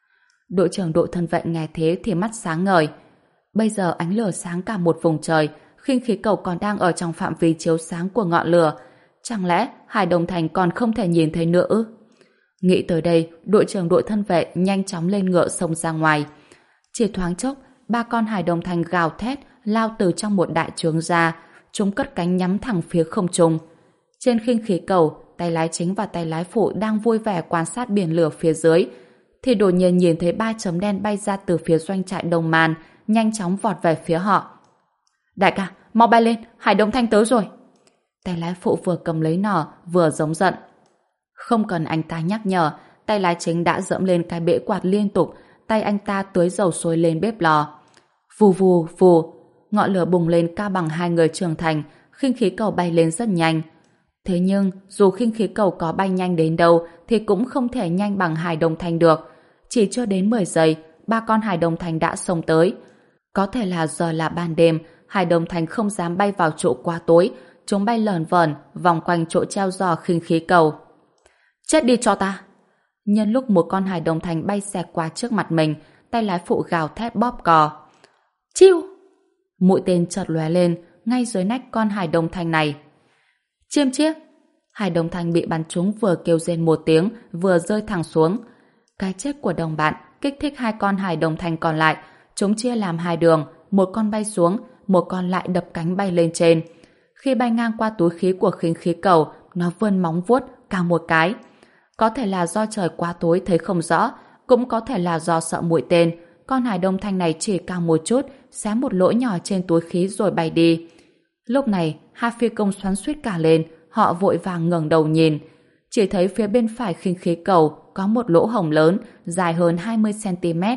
Đội trưởng đội thân vệ nghe thế thì mắt sáng ngời. Bây giờ ánh lửa sáng cả một vùng trời, khinh khí cầu còn đang ở trong phạm vi chiếu sáng của ngọn lửa. Chẳng lẽ Hải Đông Thành còn không thể nhìn thấy nữa ư? Nghĩ tới đây, đội trưởng đội thân vệ nhanh chóng lên ngựa xông ra ngoài. Chỉ thoáng chốc, ba con Hải Đông Thành gào thét lao từ trong một đại trướng ra, chúng cất cánh nhắm thẳng phía không trung. Trên khinh khí cầu, tay lái chính và tay lái phụ đang vui vẻ quan sát biển lửa phía dưới, thì đột nhiên nhìn thấy ba chấm đen bay ra từ phía doanh trại Đông Man, nhanh chóng vọt về phía họ. Đại ca, mau bay lên, Hải Đông Thanh tới rồi. Tay lái phụ vừa cầm lấy nỏ, vừa giống giận. Không cần anh ta nhắc nhở, tay lái chính đã dẫm lên cái bệ quạt liên tục, tay anh ta tưới dầu sôi lên bếp lò. Vù vù vù, ngọn lửa bùng lên cao bằng hai người trưởng thành, khinh khí cầu bay lên rất nhanh. Thế nhưng, dù khinh khí cầu có bay nhanh đến đâu thì cũng không thể nhanh bằng Hải Đông Thanh được. Chỉ chưa đến mười giây, ba con Hải Đông Thanh đã xông tới. Có thể là giờ là ban đêm, Hải Đông Thanh không dám bay vào chỗ quá tối, chúng bay lởn vởn vòng quanh chỗ treo giò khinh khí cầu. Chết đi cho ta! Nhân lúc một con Hải Đông Thanh bay xẹt qua trước mặt mình, tay lái phụ gào thét bóp cò. Chiu! Mũi tên chợt lóe lên ngay dưới nách con Hải Đông Thanh này. Chiêm chiếc! Hải Đông Thanh bị bắn trúng, vừa kêu rên một tiếng, vừa rơi thẳng xuống. Cái chết của đồng bạn kích thích hai con Hải Đông Thanh còn lại. Chúng chia làm hai đường, một con bay xuống, một con lại đập cánh bay lên trên. Khi bay ngang qua túi khí của khinh khí cầu, nó vươn móng vuốt cào một cái. Có thể là do trời quá tối thấy không rõ, cũng có thể là do sợ mũi tên. Con Hải Đông Thanh này chỉ cào một chút, xé một lỗ nhỏ trên túi khí rồi bay đi. Lúc này, hai phi công xoắn xuýt cả lên, họ vội vàng ngẩng đầu nhìn. Chỉ thấy phía bên phải khinh khí cầu có một lỗ hổng lớn, dài hơn hai mươi xăng ti mét.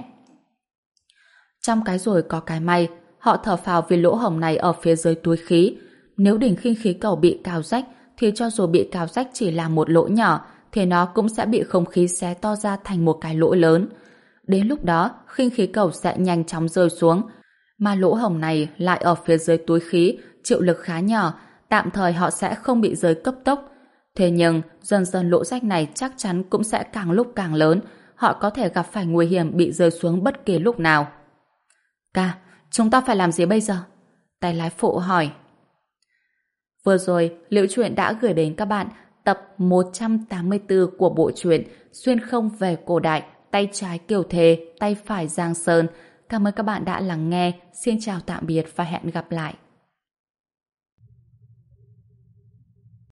Trong cái rồi có cái may, họ thở phào vì lỗ hổng này ở phía dưới túi khí. Nếu đỉnh khinh khí cầu bị cào rách, thì cho dù bị cào rách chỉ là một lỗ nhỏ, thì nó cũng sẽ bị không khí xé to ra thành một cái lỗ lớn. Đến lúc đó, khinh khí cầu sẽ nhanh chóng rơi xuống. Mà lỗ hổng này lại ở phía dưới túi khí, chịu lực khá nhỏ, tạm thời họ sẽ không bị rơi cấp tốc. Thế nhưng, dần dần lỗ rách này chắc chắn cũng sẽ càng lúc càng lớn, họ có thể gặp phải nguy hiểm bị rơi xuống bất kỳ lúc nào. Ca, chúng ta phải làm gì bây giờ? Tay lái phụ hỏi. Vừa rồi, Liễu Chuyện đã gửi đến các bạn tập một trăm tám mươi tư của bộ truyện Xuyên không về cổ đại, tay trái Kiều Thề, tay phải Giang Sơn. Cảm ơn các bạn đã lắng nghe. Xin chào tạm biệt và hẹn gặp lại.